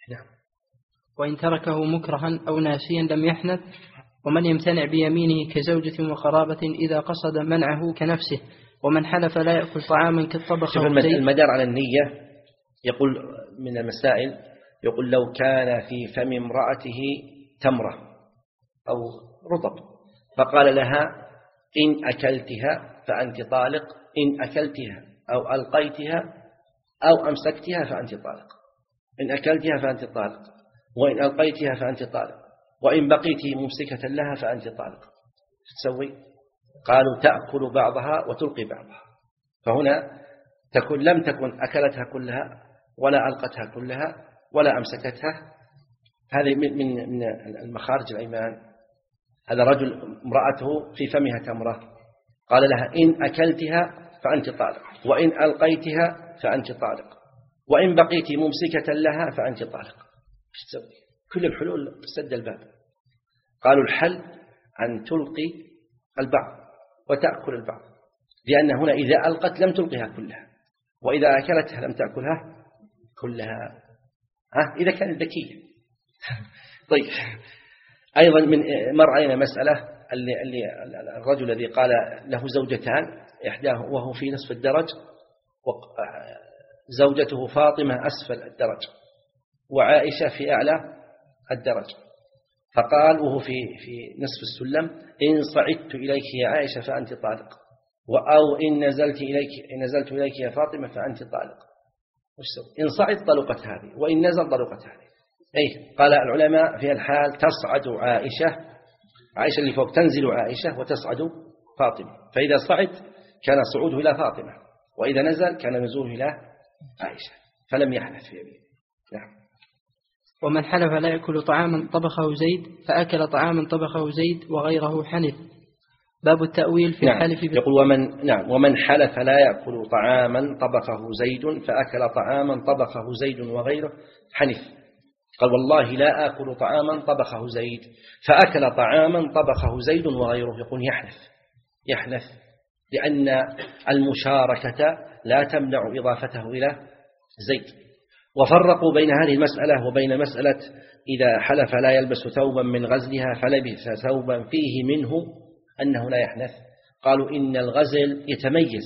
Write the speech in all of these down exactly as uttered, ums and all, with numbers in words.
نعم. وإن تركه مكرها أو ناسيا لم يحنث. ومن يمتنع بيمينه كزوجة وقرابة إذا قصد منعه كنفسه. ومن حلف لا يأكل طعاما كالطبخ. شوف المدار على النية. يقول من المسائل، يقول لو كان في فم امرأته تمرة أو رطب فقال لها إن أكلتها فأنت طالق، إن أكلتها أو ألقيتها أو أمسكتها فأنت طالق، إن أكلتها فأنت طالق، وإن ألقيتها فأنت طالق، وإن بقيت ممسكة لها فأنت طالق. تسوي؟ قالوا تأكل بعضها وتلقي بعضها. فهنا تكون لم تكن أكلتها كلها ولا ألقتها كلها ولا أمسكتها. هذه من من المخارج الأيمان. هذا رجل امرأته في فمها تمرة، قال لها إن أكلتها فأنت طالق، وإن ألقيتها فأنت طالق، وإن بقيت ممسكة لها فأنت طالق. ايش تسوي؟ كل الحلول سد الباب. قالوا الحل أن تلقي البعض وتأكل البعض، لأن هنا إذا ألقت لم تلقيها كلها، وإذا أكلتها لم تأكلها كلها. ها إذا كانت ذكية. طيب أيضا من مر علينا مسألة اللي اللي الرجل الذي قال له زوجتان، إحداه وهو في نصف الدرج وزوجته فاطمة أسفل الدرج وعائشة في أعلى الدرج، فقال وهو في في نصف السلم إن صعدت إليك يا عائشة فأنت طالق، أو إن نزلت إليك إن نزلت إليك يا فاطمة فأنت طالق. إن صعد طلقت هذه، وإن نزل طلقت هذه. أي قال العلماء في الحال تصعد عائشة، عائشة اللي فوق تنزل عائشة وتصعد فاطمة، فإذا صعد كان صعوده إلى فاطمة، وإذا نزل كان نزوله إلى عائشة، فلم يحنث في يمينه. نعم. ومن حلف لا يأكل طعاما طبخه زيد فأكل طعاما طبخه زيد وغيره حنث. باب التأويل في نعم. الحلف. يقول ومن نعم ومن حلف لا يأكل طعاما طبخه زيد فأكل طعاما طبخه زيد وغيره حنث. قال والله لا آكل طعاما طبخه زيد فأكل طعاما طبخه زيد وغيره، يقول يحنث يحنث لأن المشاركة لا تمنع إضافته إلى زيد. وفرقوا بين هذه المسألة وبين مسألة إذا حلف لا يلبس ثوبا من غزلها فلبس ثوبا فيه منه أنه لا يحنث. قالوا إن الغزل يتميز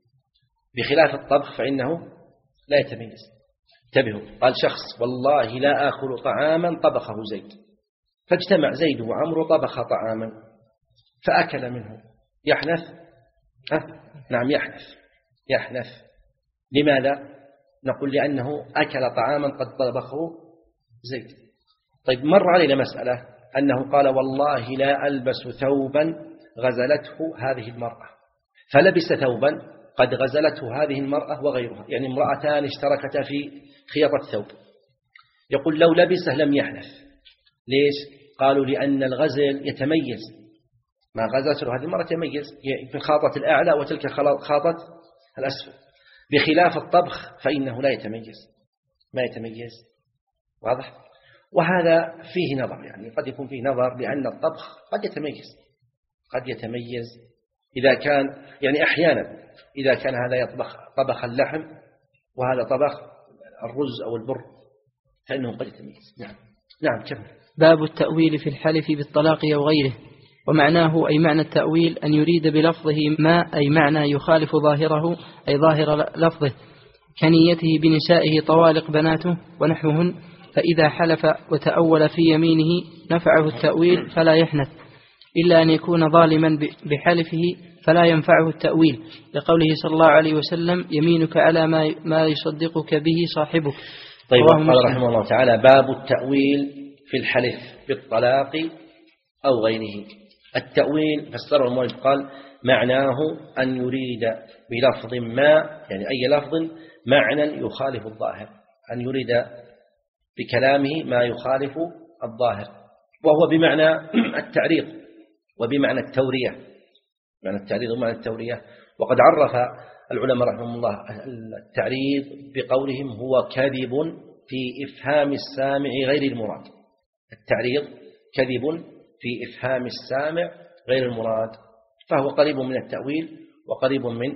بخلاف الطبخ فإنه لا يتميز. انتبهوا، قال شخص والله لا آكل طعاما طبخه زيد، فاجتمع زيد وعمرو طبخ طعاما فأكل منه، يحنث؟ أه؟ نعم يحنث يحنث. لماذا؟ نقول لأنه أكل طعاما قد طبخه زيد. طيب مر علينا مسألة أنه قال والله لا ألبس ثوبا غزلته هذه المرأة، فلبس ثوبا قد غزلته هذه المرأة وغيرها، يعني امرأتان اشتركتا في خياطة ثوب. يقول لو لبسه لم يحنث. ليش؟ قالوا لأن الغزل يتميز، ما غزلته هذه المرأة يتميز في خاطة الأعلى وتلك خاطة الأسفل، بخلاف الطبخ فإنه لا يتميز، ما يتميز. واضح؟ وهذا فيه نظر، يعني قد يكون فيه نظر لأن الطبخ قد يتميز قد يتميز إذا كان يعني أحيانا إذا كان هذا يطبخ طبخ اللحم وهذا طبخ الرز أو البر فإنه قد يتميز. نعم نعم كمل. باب التأويل في الحلف بالطلاق أو غيره. ومعناه أي معنى التأويل أن يريد بلفظه ما أي معنى يخالف ظاهره أي ظاهر لفظه، كنيته بنسائه طوالق بناته ونحوهن، فإذا حلف وتأول في يمينه نفعه التأويل فلا يحنث، إلا أن يكون ظالما بحلفه فلا ينفعه التأويل، لقوله صلى الله عليه وسلم يمينك على ما يصدقك به صاحبك. طيب قال رحمه الله تعالى باب التأويل في الحلف بالطلاق أو غيره. التأويل فسره المؤلف قال معناه أن يريد بلفظ ما، يعني أي لفظ معنى يخالف الظاهر، أن يريد بكلامه ما يخالف الظاهر، وهو بمعنى التعريض وبمعنى التورية، معنى التعريض ومعنى التورية. وقد عرف العلماء رحمهم الله التعريض بقولهم هو كذب في إفهام السامع غير المراد. التعريض كذب في إفهام السامع غير المراد، فهو قريب من التأويل وقريب من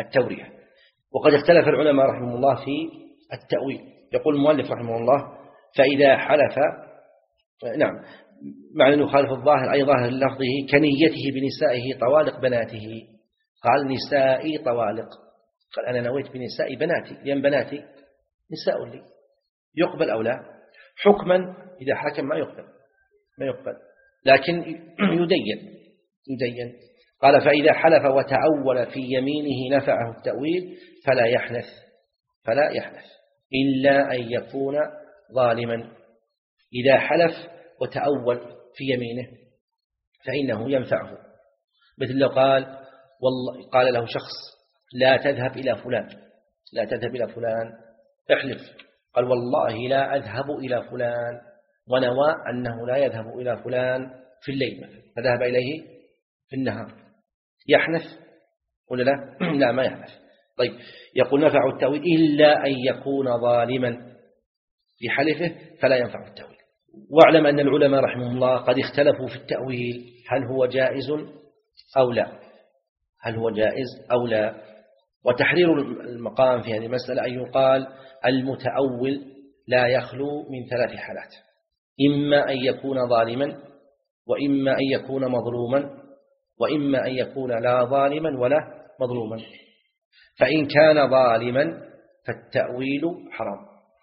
التورية. وقد اختلف العلماء رحمهم الله في التأويل. يقول المؤلف رحمه الله فإذا حلف نعم معنى يخالف الظاهر أي ظاهر لفظه كنيته بنسائه طوالق بناته. قال نسائي طوالق، قال أنا نويت بنساء بناتي لأن بناتي نساء لي، يقبل أو لا؟ حكما إذا حكم ما يقبل ما يقبل لكن يدين يدين. قال فإذا حلف وتأول في يمينه نفعه التأويل فلا يحنث فلا يحنث إلا أن يكون ظالما. إذا حلف وتأول في يمينه فإنه ينفعه، مثل لو قال والله قال له شخص لا تذهب إلى فلان لا تذهب إلى فلان احلف، قال والله لا أذهب إلى فلان، ونوى أنه لا يذهب إلى فلان في الليل فذهب إليه في النهار، يحنث ولا لا؟ لا ما يحنث. طيب يقول نفع التأويل إلا أن يكون ظالما في حلفه فلا ينفع التأويل. واعلم أن العلماء رحمهم الله قد اختلفوا في التأويل هل هو جائز أو لا هل هو جائز أو لا. وتحرير المقام في هذه المسألة أن يقال المتأول لا يخلو من ثلاث حالات، إما أن يكون ظالما وإما أن يكون مظلوما وإما أن يكون لا ظالما ولا مظلوما. فإن كان ظالما فالتأويل حرام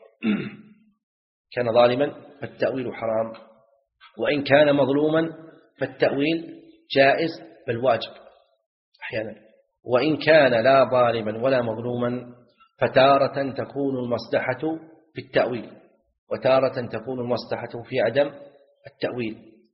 كان ظالما فالتأويل حرام، وإن كان مظلوما فالتأويل جائز بل واجب أحيانا، وإن كان لا ظالما ولا مظلوما فتارة تكون المصلحة في التأويل وتارة تكون المصلحة في عدم التأويل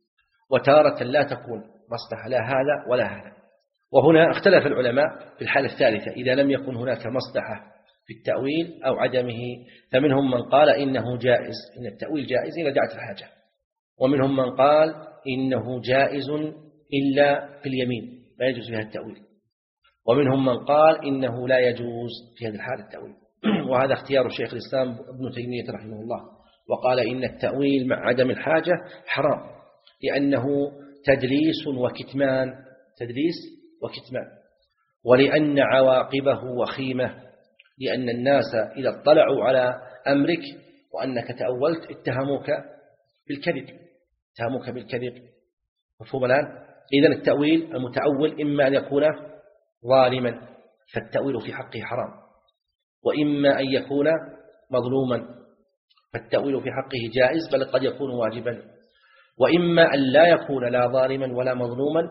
وتارة لا تكون مصلحة لا هذا ولا هذا. وهنا اختلف العلماء في الحالة الثالثة إذا لم يكن هناك مصلحة في التأويل أو عدمه، فمنهم من قال إنه جائز إن التأويل جائز إذا دعت الحاجة، ومنهم من قال إنه جائز إلا في اليمين لا يجوز فيها التأويل، ومنهم من قال إنه لا يجوز في هذه الحالة التأويل. وهذا اختيار الشيخ الإسلام ابن تيمية رحمه الله، وقال إن التأويل مع عدم الحاجة حرام لأنه تدليس وكتمان تدليس وكتمان ولأن عواقبه وخيمة، لأن الناس إذا اطلعوا على أمرك وأنك تأولت اتهموك بالكذب اتهموك بالكذب مفهوم الآن؟ إذن التأويل المتأول إما أن يكون ظالما فالتأويل في حقه حرام، وإما أن يكون مظلوما فالتأويل في حقه جائز بل قد يكون واجبا، وإما أن لا يكون لا ظالما ولا مظلوما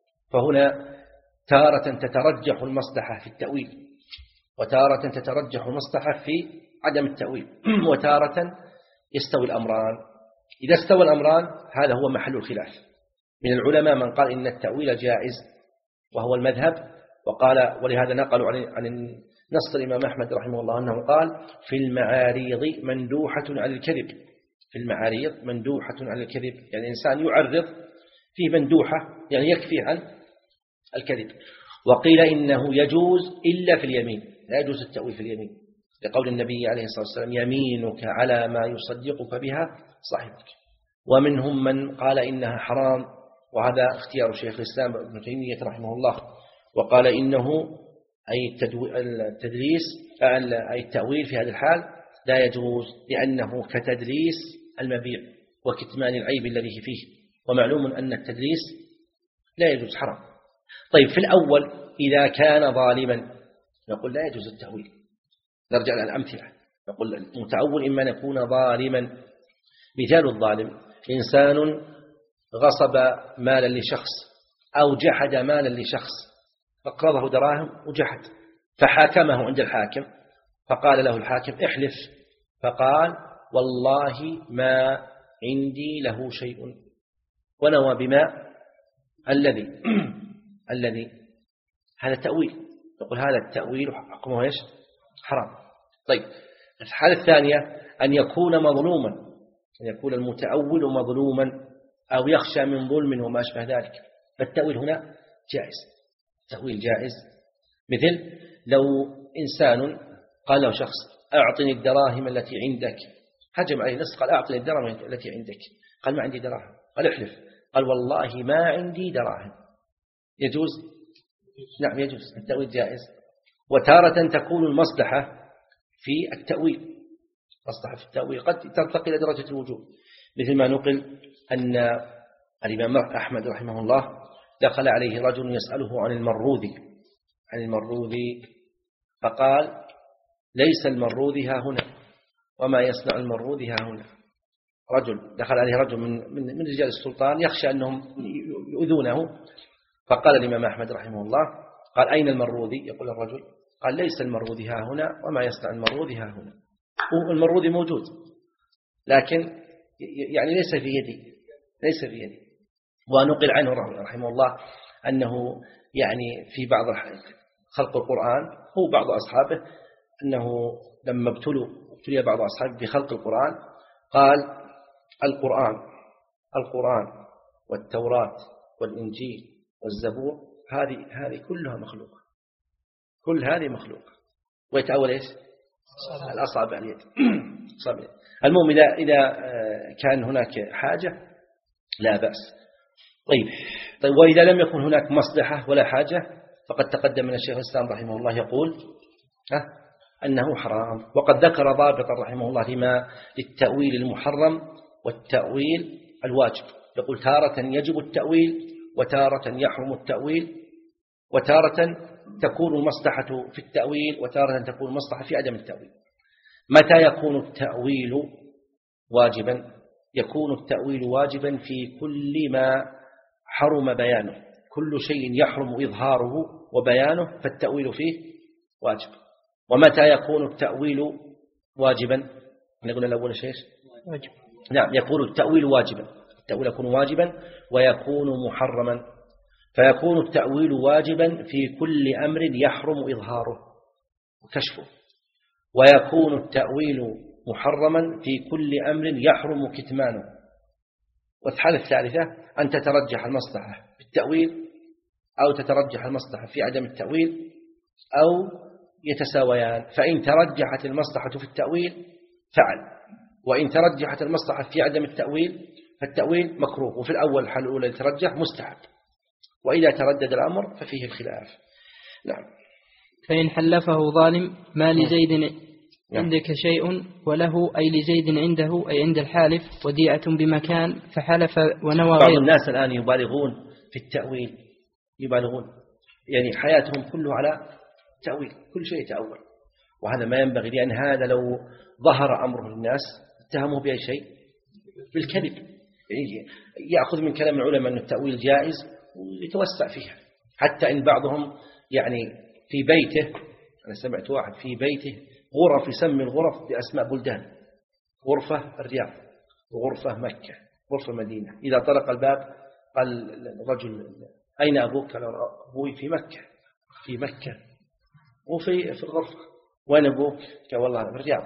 فهنا تارة تترجح المصلحة في التأويل وتارة تترجح المصلحة في عدم التأويل وتارة يستوي الأمران. إذا استوى الأمران هذا هو محل الخلاف. من العلماء من قال إن التأويل جائز وهو المذهب، وقال ولهذا نقلوا عن نص الإمام أحمد رحمه الله أنه قال في المعاريض مندوحة على الكذب في المعاريض مندوحة على الكذب، يعني إنسان يعرض فيه مندوحة يعني يكفي عن الكذب. وقيل إنه يجوز إلا في اليمين لا يجوز التأويل في اليمين لقول النبي عليه الصلاة والسلام يمينك على ما يصدقك بها صاحبك. ومنهم من قال إنها حرام، وهذا اختيار شيخ الإسلام ابن تيمية رحمه الله، وقال إنه أي التدليس أي التأويل في هذا الحال لا يجوز لأنه كتدليس المبيع وكتمان العيب الذي فيه، ومعلوم أن التدليس لا يجوز حرام. طيب في الأول إذا كان ظالما نقول لا يجوز التأويل. نرجع إلى الأمثلة نقول المتأول إما أن يكون ظالما. مثال الظالم إنسان غصب مالا لشخص أو جحد مالا لشخص فقرضه دراهم وجحد، فحاكمه عند الحاكم فقال له الحاكم احلف، فقال والله ما عندي له شيء، ونوى بما الذي الذي هذا تأويل. نقول هذا التأويل حكمه ايش؟ حرام. طيب الحالة الثانية أن يكون مظلوما أن يكون المتأول مظلوما أو يخشى من ظلم وما أشبه ذلك، فالتأويل هنا جائز تأويل جائز. مثل لو إنسان قال له شخص أعطني الدراهم التي عندك، هجم عليه نص قال أعطني الدراهم التي عندك، قال ما عندي دراهم، قال احلف، قال والله ما عندي دراهم، يجوز؟ نعم يجوز التأويل جائز. وتارة تكون المصلحة في التأويل مصلحة في التأويل قد ترتقي إلى درجة الوجوب، مثل ما نقل أن الإمام أحمد رحمه الله دخل عليه رجل يسأله عن المروذي عن المروذي فقال ليس المروذي ها هنا وما يصنع المروذي ها هنا. رجل دخل عليه رجل من من رجال السلطان يخشى أنهم يؤذونه، فقال الإمام أحمد رحمه الله قال أين المروذي؟ يقول الرجل قال ليس المروذي ها هنا وما يصنع المروذي ها هنا. المروذي موجود لكن يعني ليس في يدي ليس في يدي. ونقل عنه رحمه الله أنه يعني في بعض خلق القرآن هو بعض أصحابه أنه لما ابتلوا ابتلي بعض أصحابه بخلق القرآن قال القرآن القرآن والتوراة والإنجيل والزبور هذه هذه كلها مخلوقة، كل هذه مخلوقة. ويتأول إيش؟ الأصابع اليد. المهم إذا إذا كان هناك حاجة لا بأس. طيب طيب وإذا لم يكن هناك مصلحة ولا حاجة فقد تقدم من الشيخ الإسلام رحمه الله يقول ها أنه حرام. وقد ذكر ضابطا رحمه الله لما للتأويل المحرم والتأويل الواجب، يقول تارة يجب التأويل وتارة يحرم التأويل، وتارة تكون المصلحة في التأويل وتارة تكون المصلحة في عدم التأويل. متى يكون التأويل واجبا؟ يكون التأويل واجبا في كل ما حرم بيانه، كل شيء يحرم إظهاره وبيانه فالتأويل فيه واجب. ومتى يكون التأويل واجبا؟ نقول الأول شيء واجب. نعم يكون التأويل واجبا، التأويل يكون واجبا ويكون محرما. فيكون التأويل واجبا في كل أمر يحرم إظهاره وكشفه، ويكون التأويل محرما في كل أمر يحرم كتمانه. والحالة الثالثة أن تترجح المصلحة في التأويل أو تترجح المصلحة في عدم التأويل أو يتساويان. فإن ترجحت المصلحة في التأويل فعل، وإن ترجحت المصلحة في عدم التأويل فالتأويل مكروه. وفي الأول الحالة الأولى يترجح مستحب، وإذا تردد الأمر ففيه الخلاف. نعم. فإن حلفه ظالم ما لزيد عندك شيء وله أي لزيد عنده أي عند الحالف وديعة بمكان فحلف ونوى. بعض الناس الآن يبالغون في التأويل، يبالغون يعني حياتهم كله على تأويل، كل شيء تأول، وهذا ما ينبغي، لأن هذا لو ظهر أمره للناس اتهموه بأي شيء بالكذب. يعني يأخذ من كلام العلماء أن التأويل جائز ويتوسع فيها، حتى إن بعضهم يعني في بيته، أنا سمعت واحد في بيته غرف يسمي الغرف بأسماء بلدان، غرفة الرياض وغرفة مكة غرفة مدينة. إذا طرق الباب قال الرجل أين أبوك؟ قال أبوي في مكة في مكة وفي في الغرفة. وين أبوك؟ قال والله في الرياض.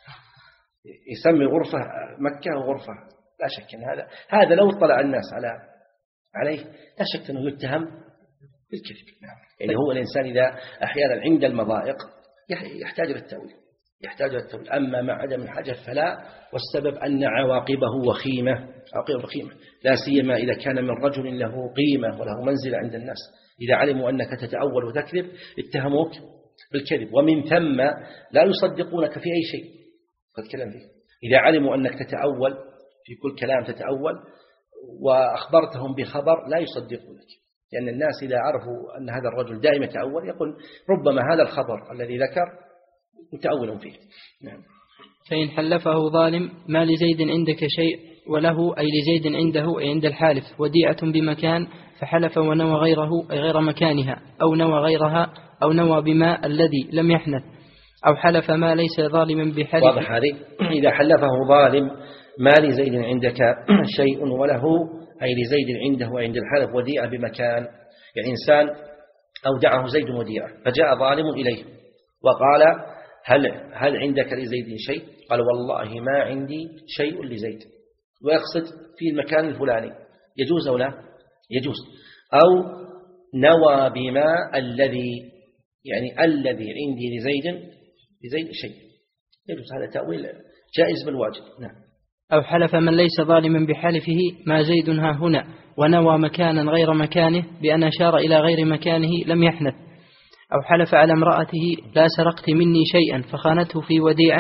يسمي غرفة مكة وغرفة. لا شك أن هذا هذا لو اطلع الناس على عليه لا شك أنه يتهم بالكذب. يعني هو الإنسان إذا أحيانا عند المضائق يحتاج للتأويل يحتاج للتأويل أما مع عدم الحاجة فلا. والسبب أن عواقبه وخيمة عواقبه وخيمة، لا سيما إذا كان من رجل له قيمة وله منزلة عند الناس. إذا علموا أنك تتأول وتكذب اتهموك بالكذب، ومن ثم لا يصدقونك في أي شيء قد كلام فيه. إذا علموا أنك تتأول في كل كلام تتأول وأخبرتهم بخبر لا يصدقونك، لأن الناس إذا عرفوا أن هذا الرجل دائما يتأول يقول ربما هذا الخبر الذي ذكر متأول فيه. نعم. فإن حلفه ظالم ما لزيد عندك شيء وله أي لزيد عنده أي عند الحالف وديعة بمكان فحلف ونوى غيره أي غير مكانها أو نوى غيرها أو نوى بما الذي لم يحنث أو حلف ما ليس ظالما بحلف. واضح هذه. إذا حلفه ظالم ما لزيد عندك شيء وله أي لزيد عنده وعند الحلف وديعة بمكان، يعني إنسان أودعه زيد وديعة فجاء ظالم إليه وقال هل, هل عندك لزيد شيء؟ قال والله ما عندي شيء لزيد، ويقصد في المكان الفلاني، يجوز أو لا؟ يجوز. أو نوى بما الذي، يعني الذي عندي لزيد لزيد شيء، يجوز. هذا تأويل جائز بالواجب. نعم. أو حلف من ليس ظالما بحلفه ما زيد ها هنا ونوى مكانا غير مكانه بأن أشار إلى غير مكانه لم يحنث. أو حلف على امرأته لا سرقت مني شيئا فخانته في وديعة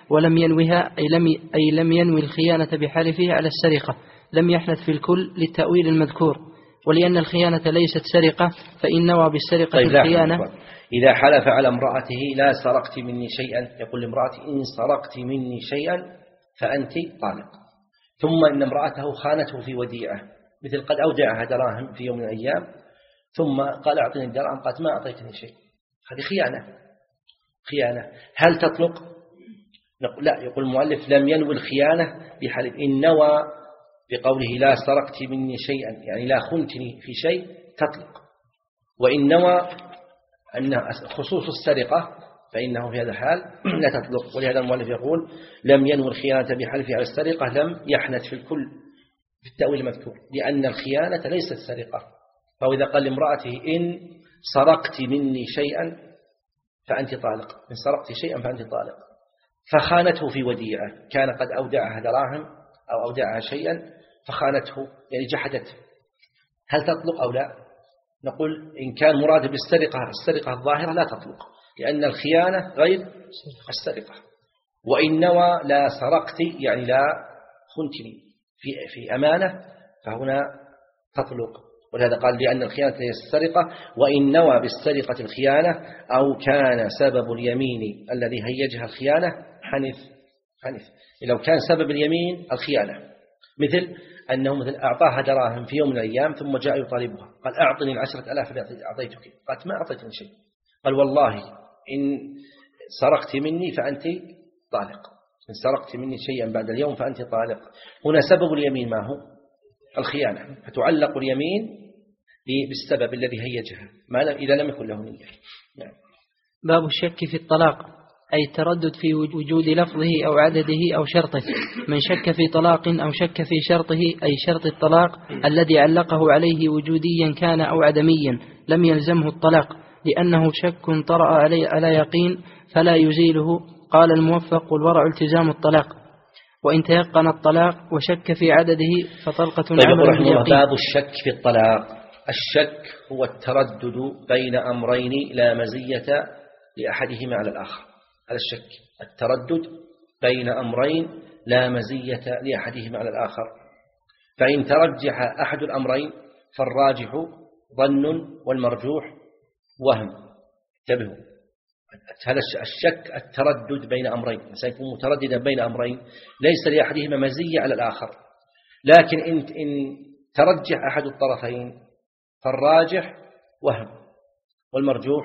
ولم ينوها أي لم, أي لم ينوي الخيانة بحلفه على السرقة لم يحنث في الكل للتأويل المذكور. ولأن الخيانة ليست سرقة فإن نوى بالسرقة طيب الخيانة. إذا حلف على امرأته لا سرقت مني شيئا، يقول لامرأتي إن سرقت مني شيئا فأنت طالق، ثم إن امرأته خانته في وديعة، مثل قد أودعها دراهم في يوم من الأيام ثم قال أعطني الدراهم، قالت ما أعطيتني شيء، هذه خيانة. خيانة هل تطلق؟ نقول لا. يقول المؤلف لم ينوي الخيانة بحلف، إن نوى بقوله لا سرقت مني شيئا يعني لا خنتني في شيء تطلق. وإن نوى أن خصوص السرقة فإنه في هذا الحال لا تطلق. ولهذا المؤلف يقول لم ينوي الخيانة بحلفه على السرقة لم يحنث في الكل في التأويل المذكور، لأن الخيانة ليست سرقة. فهو إذا قال لامرأته إن سرقت مني شيئا فأنت طالق، إن سرقت شيئا فأنت طالق، فخانته في وديعة، كان قد أودعها دراهم أو أودعها شيئا فخانته يعني جحدته، هل تطلق أو لا؟ نقول إن كان مراد بالسرقة السرقة الظاهرة لا تطلق، لأن الخيانة غير السرقة. وإن نوى لا سرقت يعني لا خنتني في في أمانة فهنا تطلق. ولهذا قال لأن الخيانة هي السرقة. وإن نوى بالسرقة الخيانة أو كان سبب اليمين الذي هيجها الخيانة حنث حنث لو كان سبب اليمين الخيانة، مثل أنه مثل أعطاها دراهم في يوم من الأيام ثم جاء يطالبها قال أعطني العشرة ألاف التي أعطيتك، قالت ما أعطيتني شيء، قال والله إن سرقت مني فأنت طالق، إن سرقت مني شيئا بعد اليوم فأنت طالق. هنا سبب اليمين ما هو؟ الخيانة، فتعلق اليمين بالسبب الذي هيجها ما لم إذا لم يكن له نية. نعم. باب الشك في الطلاق أي التردد في وجود لفظه أو عدده أو شرطه. من شك في طلاق أو شك في شرطه أي شرط الطلاق الذي علقه عليه وجوديا كان أو عدميا لم يلزمه الطلاق، لأنه شك طرأ عليه على يقين فلا يزيله. قال الموفق والورع التزام الطلاق. وإن تيقن الطلاق وشك في عدده فطلقة عمل باليقين. باب الشك في الطلاق. الشك هو التردد بين أمرين لا مزية لأحدهما على الآخر، هذا الشك التردد بين أمرين لا مزية لأحدهما على الآخر. فإن ترجح أحد الأمرين فالراجح ظن والمرجوح وهم. انتبهوا، هذا الشك التردد بين أمرين، سيكون مترددا بين أمرين ليس لأحدهما مزية على الآخر، لكن إن, إن ترجح أحد الطرفين فالراجح وهم والمرجوح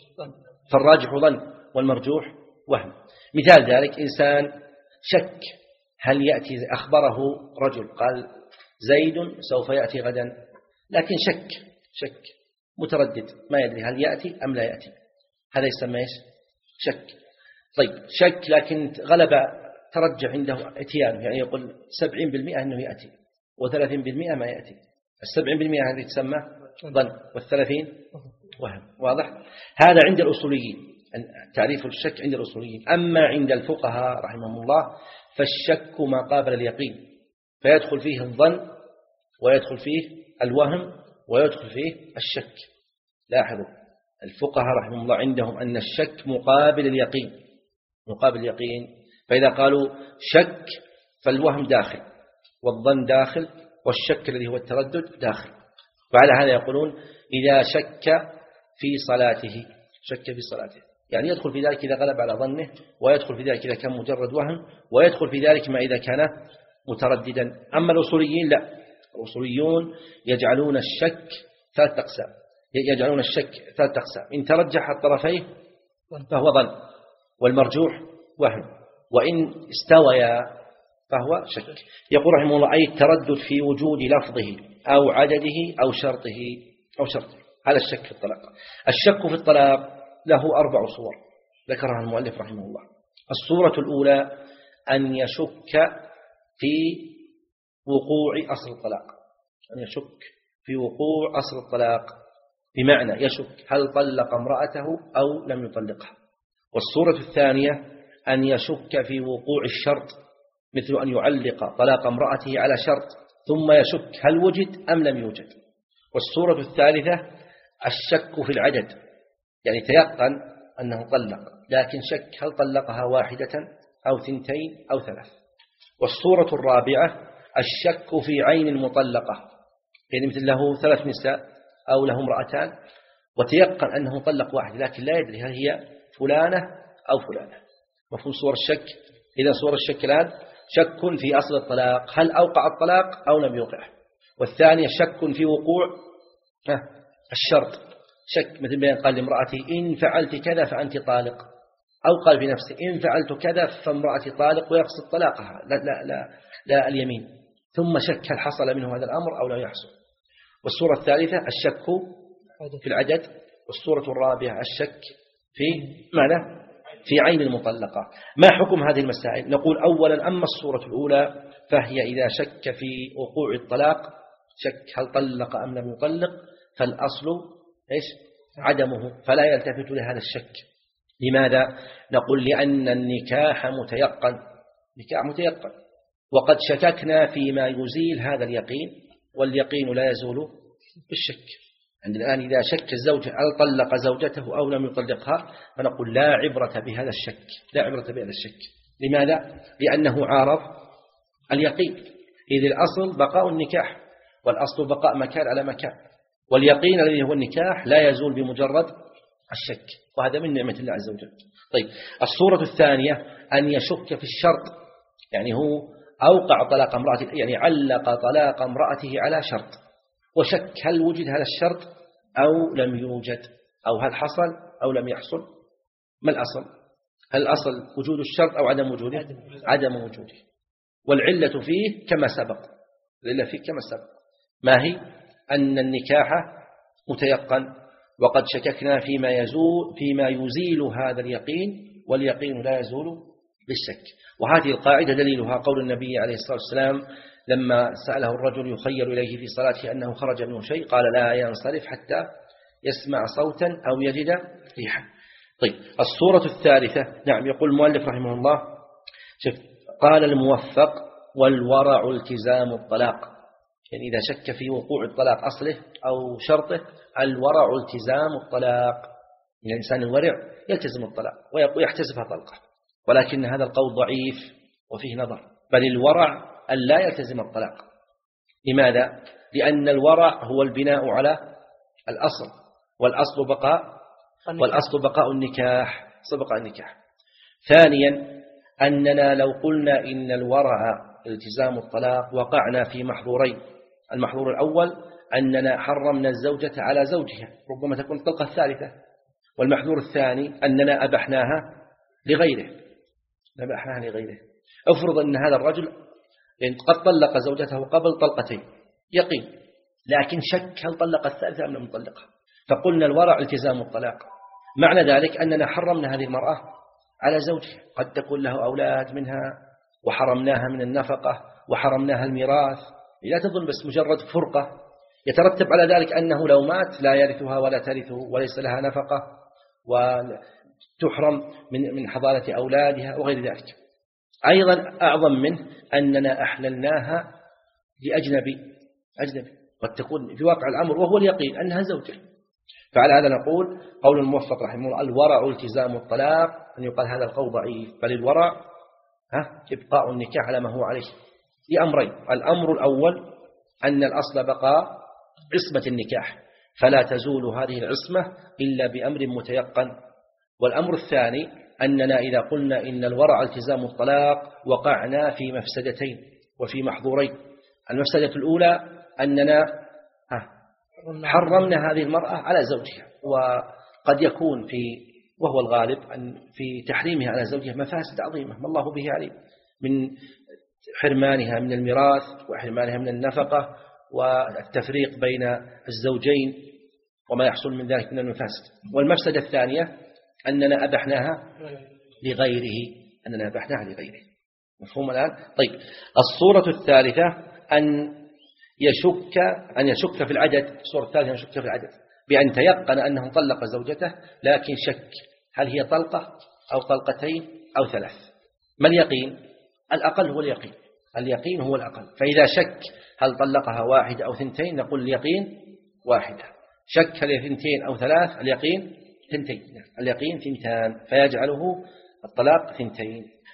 فالراجح ظن والمرجوح وهم. مثال ذلك إنسان شك هل يأتي، أخبره رجل قال زيد سوف يأتي غدا، لكن شك شك متردد ما يدري هل يأتي أم لا يأتي، هذا يسمى إيش؟ شك. طيب شك لكن غلب ترجح عنده اتيانه، يعني يقول سبعين بالمئة أنه يأتي وثلاثين بالمئة ما يأتي، السبعين بالمئة هذه تسمى ظن والثلاثين وهم. واضح؟ هذا عند الأصوليين، تعريف الشك عند الأصوليين. أما عند الفقهاء رحمهم الله فالشك ما قابل اليقين، فيدخل فيه الظن ويدخل فيه الوهم ويدخل فيه الشك. لاحظوا الفقهاء رحمهم الله عندهم أن الشك مقابل اليقين، مقابل اليقين. فإذا قالوا شك فالوهم داخل والظن داخل والشك الذي هو التردد داخل. وعلى هذا يقولون إذا شك في صلاته، شك في صلاته يعني يدخل في ذلك إذا غلب على ظنه، ويدخل في ذلك إذا كان مجرد وهم، ويدخل في ذلك ما إذا كان مترددا. أما الأصوليين لا، الأصوليون يجعلون الشك ثلاث أقسام، يجعلون الشك ثلاث أقسام: إن ترجح الطرفين فهو ظن، والمرجوح وهم، وإن استويا فهو شك. يقول رحمه الله أي التردد في وجود لفظه أو عدده أو شرطه أو شرطه، هذا الشك في الطلاق. الشك في الطلاق له أربع صور ذكرها المؤلف رحمه الله. الصورة الأولى أن يشك في وقوع أصل الطلاق، أن يشك في وقوع أصل الطلاق، بمعنى يشك هل طلق امرأته أو لم يطلقها. والصورة الثانية أن يشك في وقوع الشرط، مثل أن يعلق طلاق امرأته على شرط ثم يشك هل وجد أم لم يوجد. والصورة الثالثة الشك في العدد، يعني تيقن أنه طلق لكن شك هل طلقها واحدة أو ثنتين أو ثلاث. والصورة الرابعة الشك في عين المطلقة، يعني مثل له ثلاث نساء أو له امرأتان وتيقن أنه طلق واحد لكن لا يدري هل هي فلانة أو فلانة. مفهوم صور الشك؟ إذا صور الشك الآن شك في أصل الطلاق، هل أوقع الطلاق أو لم يوقعه. والثانية شك في وقوع الشرط، شك مثل بين قال لامرأتي إن فعلت كذا فأنت طالق، أو قال بنفسه إن فعلت كذا فامرأتي طالق ويقصد طلاقها لا, لا, لا, لا اليمين، ثم شك هل حصل منه هذا الأمر أو لا يحصل. والصورة الثالثة الشك في العدد. والصورة الرابعة الشك في ماذا؟ في عين المطلقة. ما حكم هذه المسائل؟ نقول أولا أما الصورة الأولى فهي إذا شك في وقوع الطلاق، شك هل طلق أم لم يطلق، فالأصل إيش؟ عدمه، فلا يلتفت لهذا الشك. لماذا؟ نقول لأن النكاح متيقن، نكاح متيقن، وقد شككنا فيما يزيل هذا اليقين، واليقين لا يزول بالشك. عندنا الآن إذا شك الزوج هل طلق زوجته أو لم يطلقها فنقول لا عبرة بهذا الشك، لا عبرة بهذا الشك. لماذا؟ لأنه عارض اليقين، إذ الأصل بقاء النكاح، والأصل بقاء مكان على مكان، واليقين الذي هو النكاح لا يزول بمجرد الشك، وهذا من نعمة الله عز وجل. طيب الصورة الثانية أن يشك في الشرط، يعني هو أوقع طلاق امرأته، يعني علق طلاق امرأته على شرط وشك هل وجد هذا الشرط أو لم يوجد، أو هل حصل أو لم يحصل. ما الأصل؟ هل الأصل وجود الشرط أو عدم وجوده؟ عدم وجوده. والعلة فيه كما سبق، العلة فيه كما سبق ما هي؟ أن النكاح متيقن، وقد شككنا فيما يزول فيما يزيل هذا اليقين، واليقين لا يزول بالشك. وهذه القاعدة دليلها قول النبي عليه الصلاة والسلام لما سأله الرجل يخيل إليه في صلاته أنه خرج منه شيء، قال لا ينصرف حتى يسمع صوتا أو يجد ريحا. طيب الصورة الثالثة، نعم، يقول المؤلف رحمه الله شوف قال الموفق والورع التزام الطلاق، يعني إذا شك في وقوع الطلاق أصله أو شرطه، الورع التزام الطلاق، يعني الإنسان الورع يلتزم الطلاق ويحتسبها طلقة، ولكن هذا القول ضعيف وفيه نظر، بل الورع أن لا يلتزم الطلاق. لماذا؟ لأن الورع هو البناء على الأصل، والأصل بقاء والأصل بقاء النكاح، بقاء النكاح. ثانيا أننا لو قلنا إن الورع التزام الطلاق وقعنا في محظورين. المحظور الأول أننا حرمنا الزوجة على زوجها، ربما تكون الطلقة الثالثة. والمحظور الثاني أننا أبحناها لغيره، أبحناها لغيره. افرض أن هذا الرجل يعني قد طلق زوجته قبل طلقتين يقين، لكن شك هل طلق الثالثة أم لم يطلقها، فقلنا الورع التزام الطلاق. معنى ذلك أننا حرمنا هذه المرأة على زوجها، قد تكون له أولاد منها وحرمناها من النفقة وحرمناها الميراث. لا تظن بس مجرد فرقة يترتب على ذلك أنه لو مات لا يرثها ولا ترثه وليس لها نفقة وتحرم من من حضانة أولادها وغير ذلك. أيضا أعظم منه أننا أحللناها لأجنبي أجنبي قد تكون في واقع الأمر وهو اليقين أنها زوجة. فعلى هذا نقول قول الموفق رحمه الله الورع التزام الطلاق، أن يقال هذا القول ضعيف، بل الورع ها إبقاء النكاح على ما هو عليه لأمرين. الأمر الأول أن الأصل بقاء عصمة النكاح، فلا تزول هذه العصمة إلا بأمر متيقن. والأمر الثاني أننا إذا قلنا إن الورع التزام الطلاق وقعنا في مفسدتين وفي محظورين. المفسدة الأولى أننا حرمنا هذه المرأة على زوجها، وقد يكون في وهو الغالب أن في تحريمها على زوجها مفاسد عظيمة ما الله به عليم، من حرمانها من الميراث وحرمانها من النفقة والتفريق بين الزوجين وما يحصل من ذلك من المفاسد. والمفسدة الثانية أننا أبحناها لغيره، أننا أبحناها لغيره. مفهوم الآن؟ طيب الصورة الثالثة أن يشك أن يشك في العدد. الصورة الثالثة أن يشك في العدد بأن تيقن أنه طلق زوجته، لكن شك هل هي طلقة أو طلقتين أو ثلاث. ما اليقين؟ الأقل هو اليقين، اليقين هو الأقل. فإذا شك هل طلقها واحدة أو ثنتين نقول اليقين واحدة. شك هل هي ثنتين أو ثلاث اليقين ثنتين، اليقين ثنتان، فيجعله الطلاق ثنتين.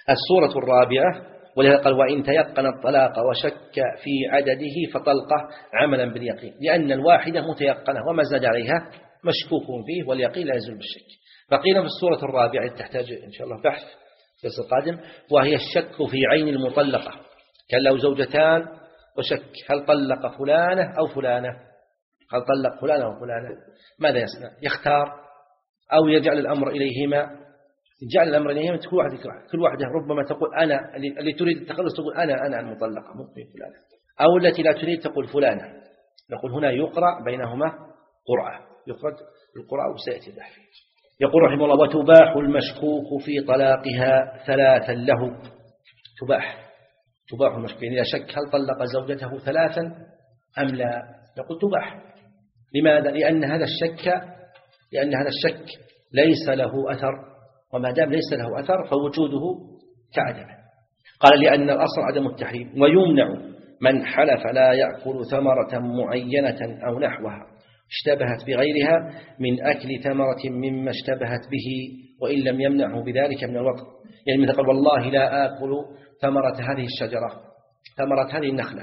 الصورة الرابعة، ولهذا قال وإن تيقن الطلاق وشك في عدده فطلقه عملا باليقين، لأن الواحدة متيقنة وما زاد عليها مشكوك فيه، واليقين لا يزول بالشك. بقينا في الصورة الرابعة تحتاج إن شاء الله بحث في الدرس القادم، وهي الشك في عين المطلقة. كان له زوجتان وشك هل طلق فلانة أو فلانة، هل طلق فلانة أو فلانة، ماذا يصنع؟ يختار أو يجعل الأمر إليهما؟ جعل الأمر إليهما كل واحد يكره، كل واحدة ربما تقول أنا اللي تريد التخلص تقول أنا أنا المطلقة ممكن فلانة، أو التي لا تريد تقول فلانة. نقول هنا يقرأ بينهما قرعة، يقرأ القرعة وسيأتي البحث. يقول رحمه الله وتباح المشكوك في طلاقها ثلاثا له. تباح تباح المشكوك، إذا شك هل طلق زوجته ثلاثا أم لا، نقول تباح. لماذا؟ لأن هذا الشك لأن هذا الشك ليس له أثر، وما دام ليس له أثر فوجوده كعدمه. قال لأن الأصل عدم التحريم، ويمنع من حلف لا يأكل ثمرة معينة أو نحوها اشتبهت بغيرها من أكل ثمرة مما اشتبهت به، وإن لم يمنعه بذلك من الوطن. يعني مثل قال والله لا آكل ثمرة هذه الشجرة، ثمرة هذه النخلة،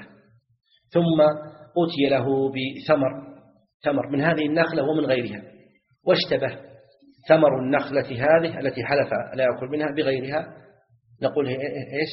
ثم أتي له بثمر ثمر من هذه النخلة ومن غيرها، واشتبه ثمر النخلة هذه التي حلف لا يأكل منها بغيرها، نقول إيش؟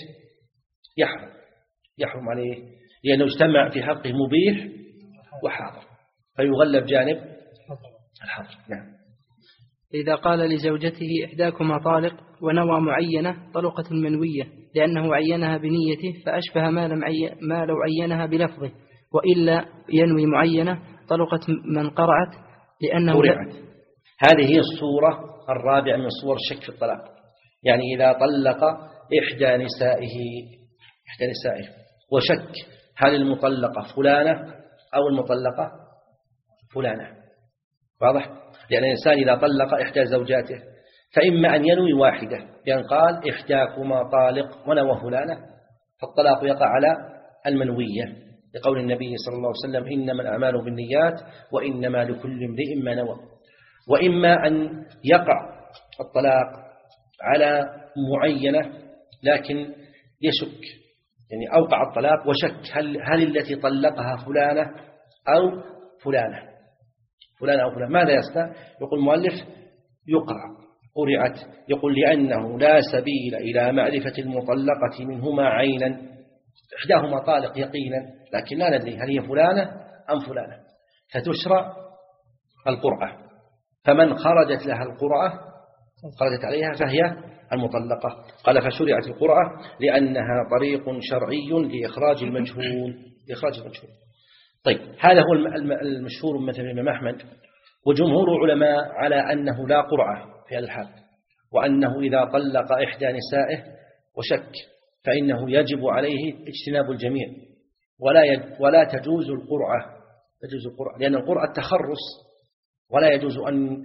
يحرم يحرم عليه، لأنه اجتمع في حقه مبيح وحاضر، فيغلب جانب الحظر. نعم. إذا قال لزوجته إحداكما طالق ونوى معينة طلقة منوية لأنه عينها بنيته، فأشبه ما, لم عي... ما لو عينها بلفظه، وإلا ينوي معينة طلقة من قرعت لأنه قرعت. هذه هي الصورة الرابعة من صور الشك في الطلاق. يعني إذا طلق إحدى نسائه إحدى نسائه وشك هل المطلقة فلانة أو المطلقة فلانة، واضح؟ لأن الإنسان إذا طلق إحدى زوجاته فإما أن ينوي واحدة، لأن قال إحداكما طالق ونوى فلانة، فالطلاق يقع على المنوية لقول النبي صلى الله عليه وسلم إنما الأعمال بالنيات وإنما لكل امرئ ما نوى. وإما أن يقع الطلاق على معينة لكن يشك، يعني أوقع الطلاق وشك هل, هل التي طلقها فلانة أو فلانة فلانة أو فلانة، ماذا يصنع؟ يقول المؤلف يقرع قرعت. يقول لأنه لا سبيل إلى معرفة المطلقة منهما عينا، إحداهما طالق يقينا لكن لا ندري هل هي فلانة أم فلانة، فتشرع القرعة. فمن خرجت لها القرعة خرجت عليها فهي المطلقة. قال فشرعت القرعة لأنها طريق شرعي لإخراج المجهول لإخراج المجهول. طيب هذا هو المشهور مثل الإمام أحمد وجمهور علماء على أنه لا قرعة في هذا الحال، وأنه إذا طلق إحدى نسائه وشك فإنه يجب عليه اجتناب الجميع، ولا ولا تجوز القرعة تجوز القرعة لأن القرعة تخرص، ولا يجوز أن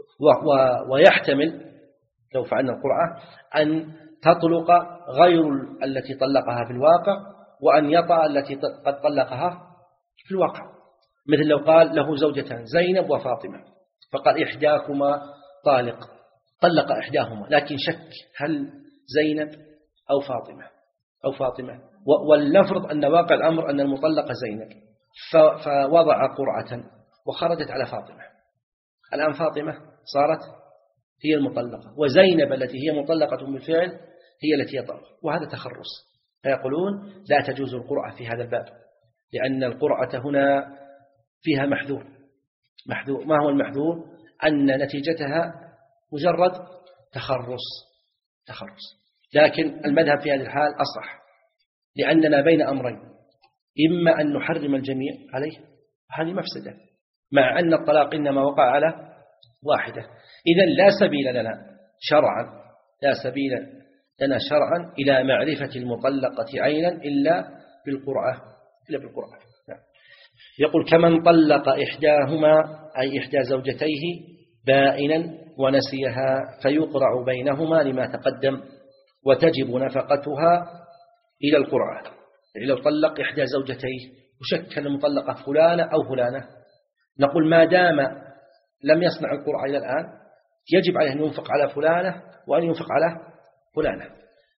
ويحتمل لو فعلنا القرعة أن تطلق غير التي طلقها في الواقع، وأن يطأ التي قد طلقها في الواقع. مثل لو قال له زوجتان زينب وفاطمة، فقال إحداكما طالق، طلق إحداهما لكن شك هل زينب أو فاطمة أو فاطمة ولنفرض أن واقع الأمر أن المطلقة زينب، فوضع قرعة وخرجت على فاطمة. الآن فاطمة صارت هي المطلقة، وزينب التي هي مطلقة بالفعل هي التي يطلق، وهذا تخرص. فيقولون لا تجوز القرعة في هذا الباب، لأن القرعة هنا فيها محذور. محذور ما هو المحذور؟ أن نتيجتها مجرد تخرص تخرص لكن المذهب في هذه الحال أصح، لأننا بين أمرين، إما أن نحرم الجميع عليه، هذه مفسدة، مع أن الطلاق إنما وقع على واحدة. إذن لا سبيل لنا شرعا لا سبيل لنا شرعا إلى معرفة المطلقة عينا إلا بالقرعة إلا بالقرعة. يقول كمن طلق إحداهما أي إحدى زوجتيه بائنا ونسيها فيقرع بينهما لما تقدم، وتجب نفقتها إلى القرعة. يعني لو طلق إحدى زوجتيه وشك أن المطلقة فلانة أو فلانة، نقول ما دام لم يصنع القرعة إلى الآن يجب عليه أن ينفق على فلانة وأن ينفق على فلانة.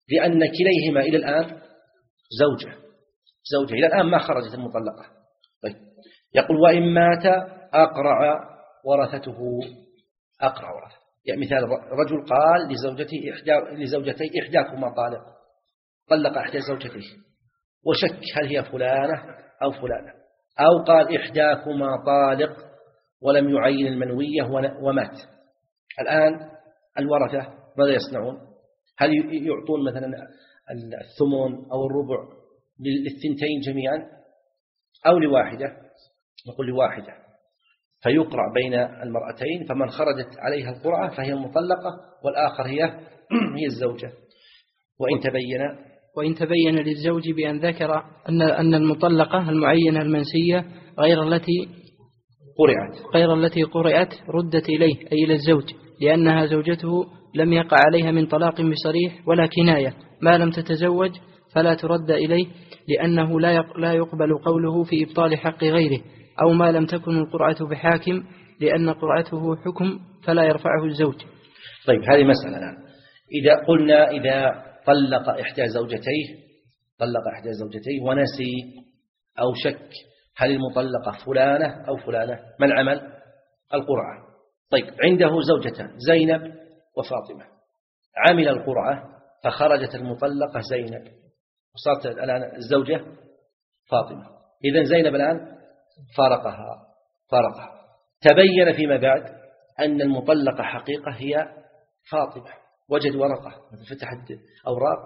لأن كليهما إلى الآن زوجة زوجة إلى الآن ما خرجت المطلقة. طيب يقول وإن مات أقرع ورثته أقرع ورثته. يعني مثال رجل قال لزوجتي إحدى لزوجتي إحداكما طالق، طلق إحدى زوجتيه وشك هل هي فلانة أو فلانة، أو قال إحداكما طالق ولم يعين المنوية ومات. الآن الورثة ماذا يصنعون؟ هل يعطون مثلا الثمن أو الربع للثنتين جميعا أو لواحدة؟ نقول لواحدة، فيقرع بين المرأتين، فمن خرجت عليها القرعة فهي المطلقة والآخر هي هي الزوجة. وإن تبين وإن تبين للزوج بأن ذكر أن أن المطلقة المعينة المنسية غير التي قرعت غير التي قرعت ردت إليه أي إلى الزوج، لأنها زوجته لم يقع عليها من طلاق بصريح ولا كناية، ما لم تتزوج فلا ترد إليه، لأنه لا يقبل قوله في إبطال حق غيره، أو ما لم تكن القرعة بحاكم لأن قرعته حكم فلا يرفعه الزوج. طيب هذه مسألة الآن. إذا قلنا إذا طلق إحدى زوجتيه طلق إحدى زوجتيه ونسي أو شك هل المطلقة فلانة أو فلانة، ما العمل؟ القرعة. طيب عنده زوجتان زينب وفاطمة، عمل القرعة فخرجت المطلقة زينب وصارت الآن الزوجة فاطمة، إذن زينب الآن فارقها فارقها تبين فيما بعد أن المطلقة حقيقة هي فاطمة، وجد ورقة فتحت أوراق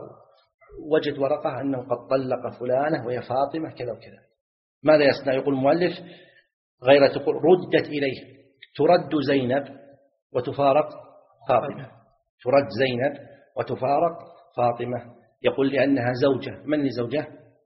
وجد ورقة أنه قد طلق فلانة وهي فاطمة كذا وكذا. ماذا يصنع؟ يقول المؤلف غير تقول ردت إليه، ترد زينب وتفارق فاطمة، ترد زينب وتفارق فاطمة. يقول لأنها زوجة، من الزوجة؟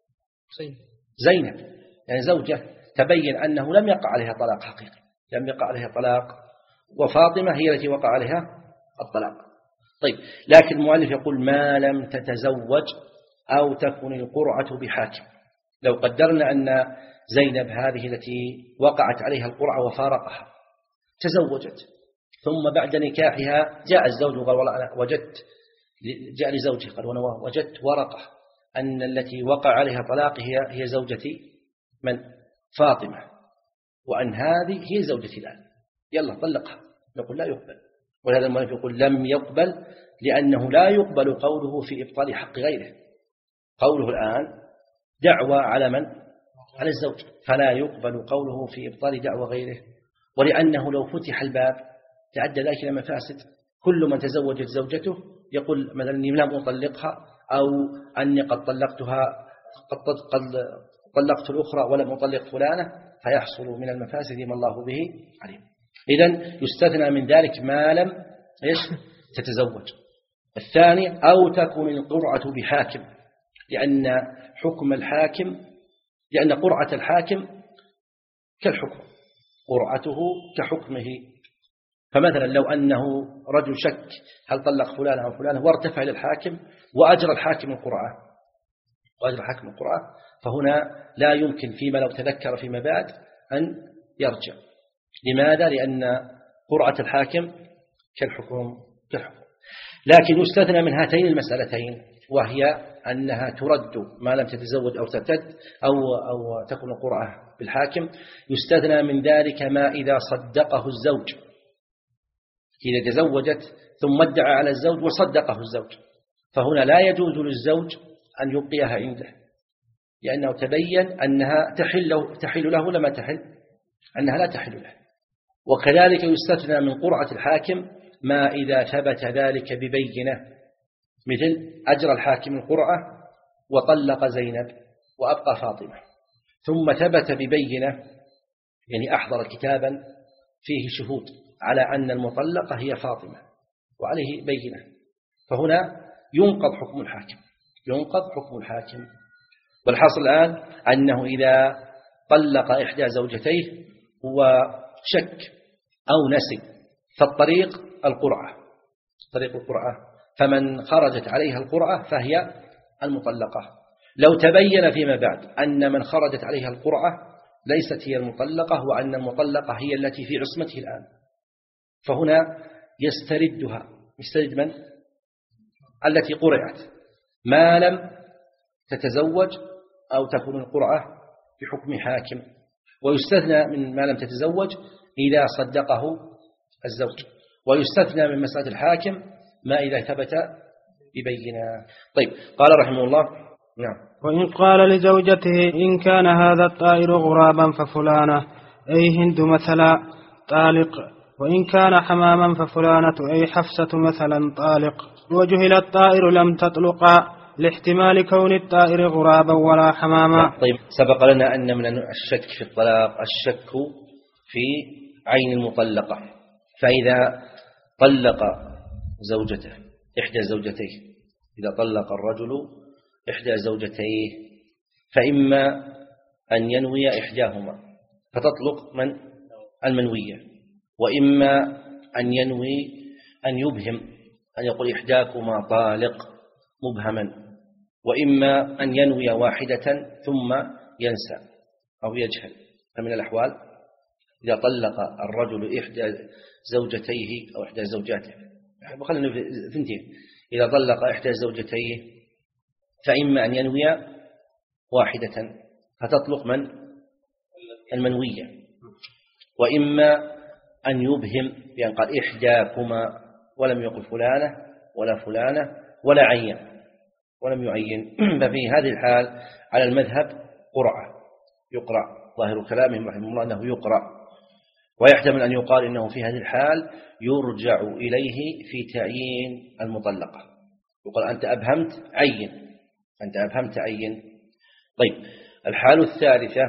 زينب، يعني زوجة تبين أنه لم يقع عليها طلاق حقيقي، لم يقع عليها طلاق، وفاطمة هي التي وقع عليها الطلاق. طيب لكن المؤلف يقول ما لم تتزوج أو تكن القرعة بحاكم. لو قدرنا أن زينب هذه التي وقعت عليها القرعة وفارقها تزوجت، ثم بعد نكاحها جاء الزوج وقال والله أنا وجدت، جاء لزوجه قال وانا وجدت ورقة أن التي وقع عليها طلاق هي هي زوجتي من فاطمة، وأن هذه هي زوجتي الآن، يلا طلقها. نقول لا يقبل، ولهذا المؤلف يقول لم يقبل لأنه لا يقبل قوله في إبطال حق غيره. قوله الآن دعوى على من؟ على الزوج، فلا يقبل قوله في إبطال دعوى غيره، ولأنه لو فتح الباب تعدى ذلك إلى مفاسد. كل من تزوجت زوجته يقول مثلا إني لم أطلقها، أو أني قد طلقتها قد طلقت الأخرى ولم أطلق فلانة، فيحصل من المفاسد ما الله به عليم. إذن يستثنى من ذلك ما لم تتزوج. الثاني أو تكون القرعة بحاكم، لأن حكم الحاكم لأن قرعة الحاكم كالحكم، قرعته كحكمه. فمثلا لو أنه رجل شك هل طلق فلانة أو فلانة وارتفع إلى الحاكم وأجرى الحاكم القرعة وأجرى الحاكم القرعة فهنا لا يمكن فيما لو تذكر فيما بعد أن يرجع. لماذا؟ لأن قرعة الحاكم كالحكم كالحكم. لكن يستثنى من هاتين المسألتين، وهي أنها ترد ما لم تتزوج أو ترتد أو, أو تكون القرعة بالحاكم. يستثنى من ذلك ما إذا صدقه الزوج، إذا تزوجت ثم ادعى على الزوج وصدقه الزوج، فهنا لا يجوز للزوج أن يبقيها عنده، لأنه تبين أنها تحل, تحل له لما تحل أنها لا تحل له. وكذلك يستثنى من قرعة الحاكم ما إذا ثبت ذلك ببينة، مثل أجرى الحاكم القرعة وطلق زينب وأبقى فاطمة، ثم ثبت ببينة يعني أحضر كتابا فيه شهود على أن المطلقة هي فاطمة وعليه بينة، فهنا ينقض حكم الحاكم ينقض حكم الحاكم. والحاصل الآن أنه إذا طلق إحدى زوجتيه وشك أو نسي فالطريق القرعة طريق القرعة فمن خرجت عليها القرعة فهي المطلقة. لو تبين فيما بعد أن من خرجت عليها القرعة ليست هي المطلقة وأن المطلقة هي التي في عصمته الآن، فهنا يستردها يسترد من؟ التي قرعت ما لم تتزوج أو تكون القرعة بحكم حاكم. ويستثنى من ما لم تتزوج إذا صدقه الزوج، ويستثنى من مسألة الحاكم ما إذا ثبت ببينة. طيب، قال رحمه الله: نعم. وإن قال لزوجته: إن كان هذا الطائر غرابا ففلانة أي هند مثلا طالق، وإن كان حماما ففلانة أي حفصة مثلا طالق. وجهل الطائر لم تطلقا لاحتمال كون الطائر غرابا ولا حماما. طيب، سبق لنا أن من الشك في الطلاق الشك في عين المطلقة. فإذا طلق زوجته إحدى زوجتيه، إذا طلق الرجل إحدى زوجتيه فإما أن ينوي إحداهما فتطلق من المنوية، وإما أن ينوي أن يبهم، أن يقول إحداكما طالق مبهما، وإما أن ينوي واحدة ثم ينسى أو يجهل. فمن الأحوال إذا طلق الرجل إحدى زوجتيه أو إحدى زوجاته، خلينا ثنتين، إذا طلق إحدى زوجتيه فإما أن ينوي واحدة فتطلق من المنوية، وإما أن يبهم بأن قال إحداكما ولم يقل فلانة ولا فلانة ولا عين ولم يعين. ففي هذه الحال على المذهب قرعة، يقرأ. ظاهر كلامهم رحمه الله أنه يقرأ، ويحتمل أن يقال إنه في هذه الحال يرجع إليه في تعيين المطلقة، يقول أنت أبهمت عين، أنت أبهمت عين. طيب، الحال الثالثة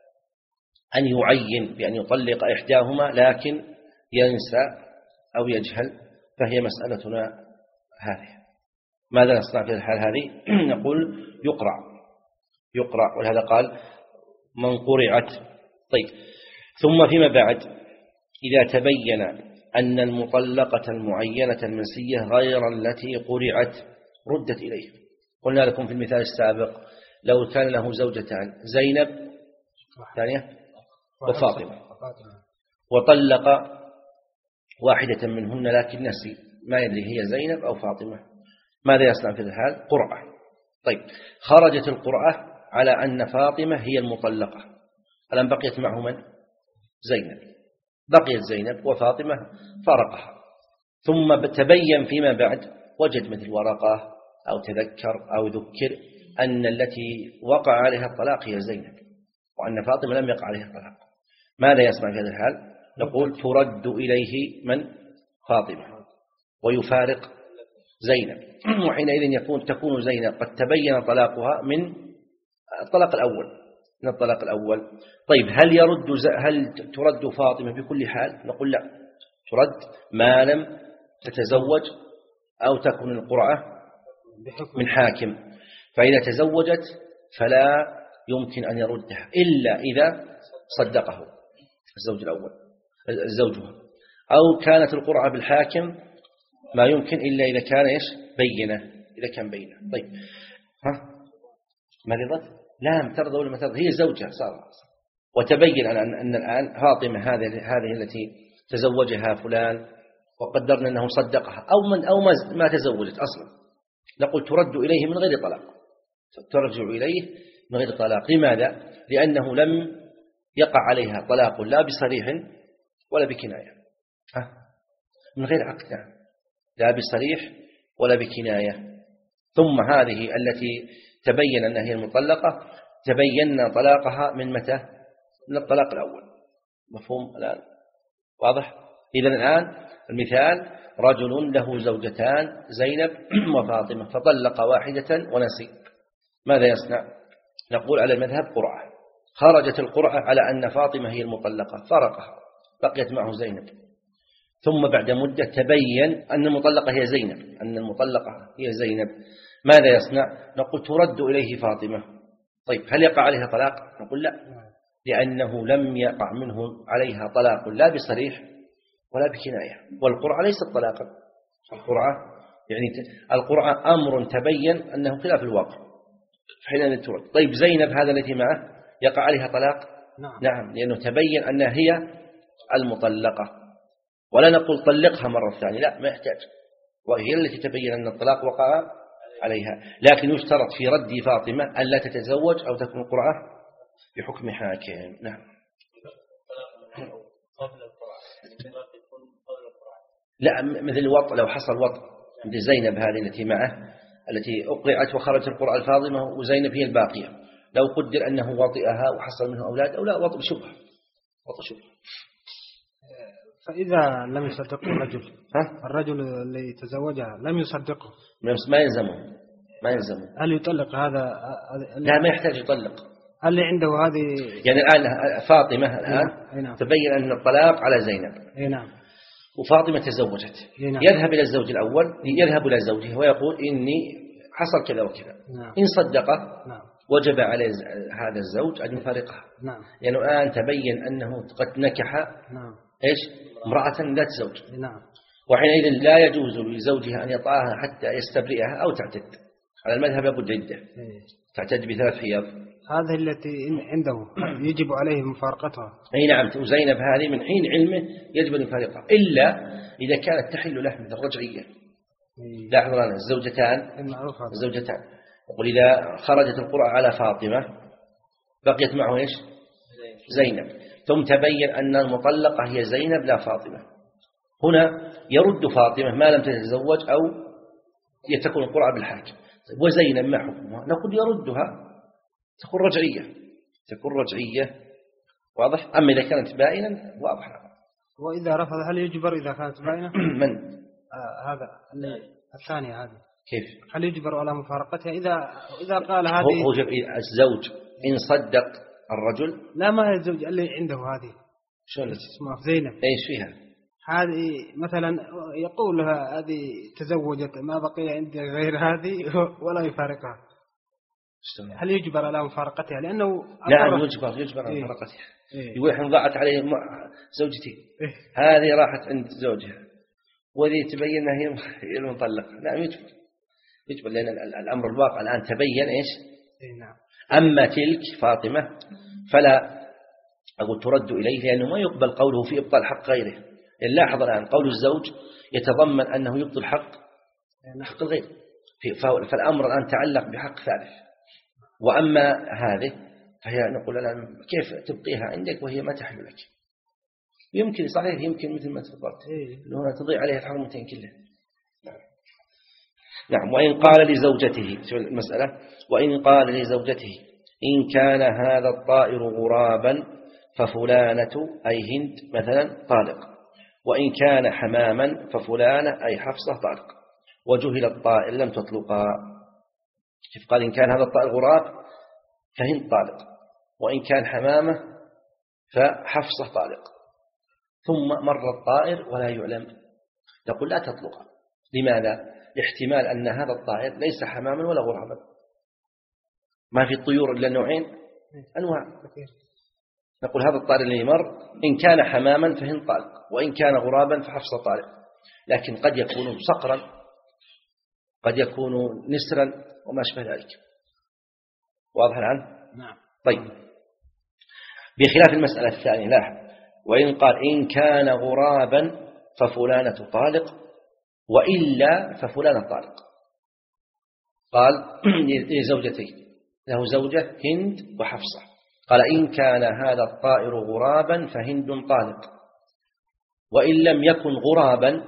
أن يعين بأن يطلق إحداهما لكن ينسى أو يجهل، فهي مسألتنا هذه. ماذا نصنع في الحال هذه؟ نقول يقرأ يقرأ ولهذا قال من قرعت. طيب، ثم فيما بعد إذا تبين أن المطلقة المعينة المنسية غير التي قرعت ردت إليه. قلنا لكم في المثال السابق لو كان له زوجتان زينب ثانية وفاطمة، وطلق واحدة منهن لكن نسي ما يدري هي زينب أو فاطمة، ماذا يصنع في الحال؟ قرعة. طيب، خرجت القرعة على أن فاطمة هي المطلقة، الآن بقيت معه من؟ زينب، بقيت زينب وفاطمة فارقها، ثم تبين فيما بعد وجد مثل ورقة أو تذكر أو ذكر أن التي وقع عليها الطلاق هي زينب وأن فاطمة لم يقع عليها الطلاق. ماذا يصنع في هذا الحال؟ نقول ترد إليه من؟ فاطمة، ويفارق زينب، وحينئذ يكون تكون زينب قد تبين طلاقها من الطلاق الأول من الطلاق الأول. طيب، هل يرد هل ترد فاطمة بكل حال؟ نقول لا، ترد ما لم تتزوج أو تكون القرعة من حاكم، فإذا تزوجت فلا يمكن أن يردها إلا إذا صدقه الزوج الأول زوجها، أو كانت القرعة بالحاكم ما يمكن إلا إذا كان إيش بينة، إذا كان بينة. طيب، ها مرضت؟ لا، ترضى ولا ما ترضى، هي زوجها صار، وتبين أن أن الآن فاطمة هذه هذه التي تزوجها فلان وقدرنا أنه صدقها أو من أو ما تزوجت أصلا، نقول ترد إليه من غير طلاق، ترجع إليه من غير طلاق. لماذا؟ لأنه لم يقع عليها طلاق لا بصريح ولا بكناية، ها؟ من غير عقد، لا بصريح ولا بكناية. ثم هذه التي تبين أنها هي المطلقة تبين طلاقها من متى؟ من الطلاق الأول. مفهوم الآن؟ واضح؟ إذا الآن المثال رجل له زوجتان زينب وفاطمة فطلق واحدة ونسي، ماذا يصنع؟ نقول على المذهب قرعة. خرجت القرعة على أن فاطمة هي المطلقة فرقها، بقيت معه زينب، ثم بعد مدة تبين أن المطلقة هي زينب أن المطلقة هي زينب ماذا يصنع؟ نقول ترد إليه فاطمة. طيب، هل يقع عليها طلاق؟ نقول لا، لأنه لم يقع منه عليها طلاق لا بصريح ولا بكناية، والقرعة ليست طلاقا. القرعة يعني القرعة أمر تبين أنه خلاف الواقع حين ترد. طيب، زينب هذا التي معه يقع عليها طلاق؟ نعم, نعم، لأنه تبين أنها هي المطلقة، ولا نقول طلقها مرة ثانية، لا، ما يحتاج، وهي التي تبين أن الطلاق وقع عليها. لكن يشترط في رد فاطمة ألا تتزوج أو تكون القرعة بحكم حاكم. نعم. لا، مثل الوط، لو حصل وط مثل زينب هذه التي معه التي أقرعت وخرجت القرعة الفاطمة وزينب هي الباقية، لو قدر أنه وطئها وحصل منه أولاد أو لا، وط بشبهة، وط شبهة. فإذا لم يصدقه الرجل، الرجل اللي تزوجها لم يصدقه، ما يلزمه ما يلزمه هل يطلق هذا؟ لا، ما يحتاج يطلق. اللي عنده هذه يعني الآن فاطمة الآن نعم. تبين أن الطلاق على زينب. نعم. وفاطمة تزوجت. نعم. يذهب إلى الزوج الأول، يذهب إلى زوجه ويقول إني حصل كذا وكذا. نعم. إن صدقه نعم. وجب على هذا الزوج أن يفارقها. نعم. يعني الآن تبين أنه قد نكح نعم. إيش امرأة لا تزوج. نعم. وحينئذ لا يجوز لزوجها أن يطأها حتى يستبرئها أو تعتد. على المذهب لابد عدة، تعتد بثلاث حيض. هذه التي عنده يجب عليه مفارقتها. أي نعم. وزينب هذه من حين علمه يجب أن يفارقها إلا إذا كانت تحل له مثل الرجعية. لاحظوا الآن الزوجتان الزوجتان يقول إذا خرجت القرعة على فاطمة بقيت معه إيش زينب، ثم تبين أن المطلقة هي زينب لا فاطمة، هنا يرد فاطمة ما لم تتزوج أو يتكون القرعة بالحاكم. وزينب ما حكمها؟ نقول يردها، تكون رجعية، تكون رجعية. واضح؟ أما إذا كانت بائنا واضح. وإذا رفض هل يجبر إذا كانت بائنة؟ من؟ آه هذا الثانية هذه كيف؟ هل يجبر على مفارقتها إذا إذا قال هذه؟ هو الزوج إن صدق الرجل. لا، ما هي الزوج اللي عنده هذه شو اللي اسمها زينب، إيش فيها؟ هذه مثلا يقول لها هذه تزوجت ما بقي عندي غير هذه ولا يفارقها، هل يجبر على مفارقتها؟ لأنه نعم يجبر يجبر على مفارقتها. إيه؟ يقول إحنا ضاعت عليه زوجتي. إيه؟ هذه راحت عند زوجها وذي تبين هي المطلقة. نعم يجبر يجبر لأن الأمر الواقع الآن تبين إيش. إيه نعم. أما تلك فاطمة فلا أقول ترد إليه لأنه ما يقبل قوله في إبطال حق غيره. يعني لاحظ الآن قول الزوج يتضمن أنه يبطل حق حق الغير، فالأمر الآن تعلق بحق ثالث. وأما هذه فهي نقول الآن كيف تبقيها عندك وهي ما تحل لك؟ يمكن صحيح، يمكن مثل ما تفضلت أنه تضيع عليها الحرمتين كلها. نعم. وإن قال لزوجته، شو المسألة؟ وإن قال لزوجته إن كان هذا الطائر غرابا ففلانة أي هند مثلا طالق، وإن كان حماما ففلانة أي حفصة طالق، وجهل الطائر لم تطلقا. كيف قال إن كان هذا الطائر غراب فهند طالق، وإن كان حمامة فحفصة طالق، ثم مر الطائر ولا يعلم، نقول لا تطلقا. لماذا؟ لاحتمال أن هذا الطائر ليس حماما ولا غرابا. ما في الطيور إلا نوعين أنواع. نقول هذا الطائر اللي مر إن كان حماما فهند طالق، وإن كان غرابا فحفصة طالق. لكن قد يكون صقرا، قد يكون نسرا وما أشبه ذلك. واضح الآن؟ نعم. طيب، بخلاف المسألة الثانية لاحظ وإن قال إن كان غرابا ففلانة طالق وإلا ففلانة طالق. قال لزوجتين، له زوجة هند وحفصة، قال إن كان هذا الطائر غرابا فهند طالق، وإن لم يكن غرابا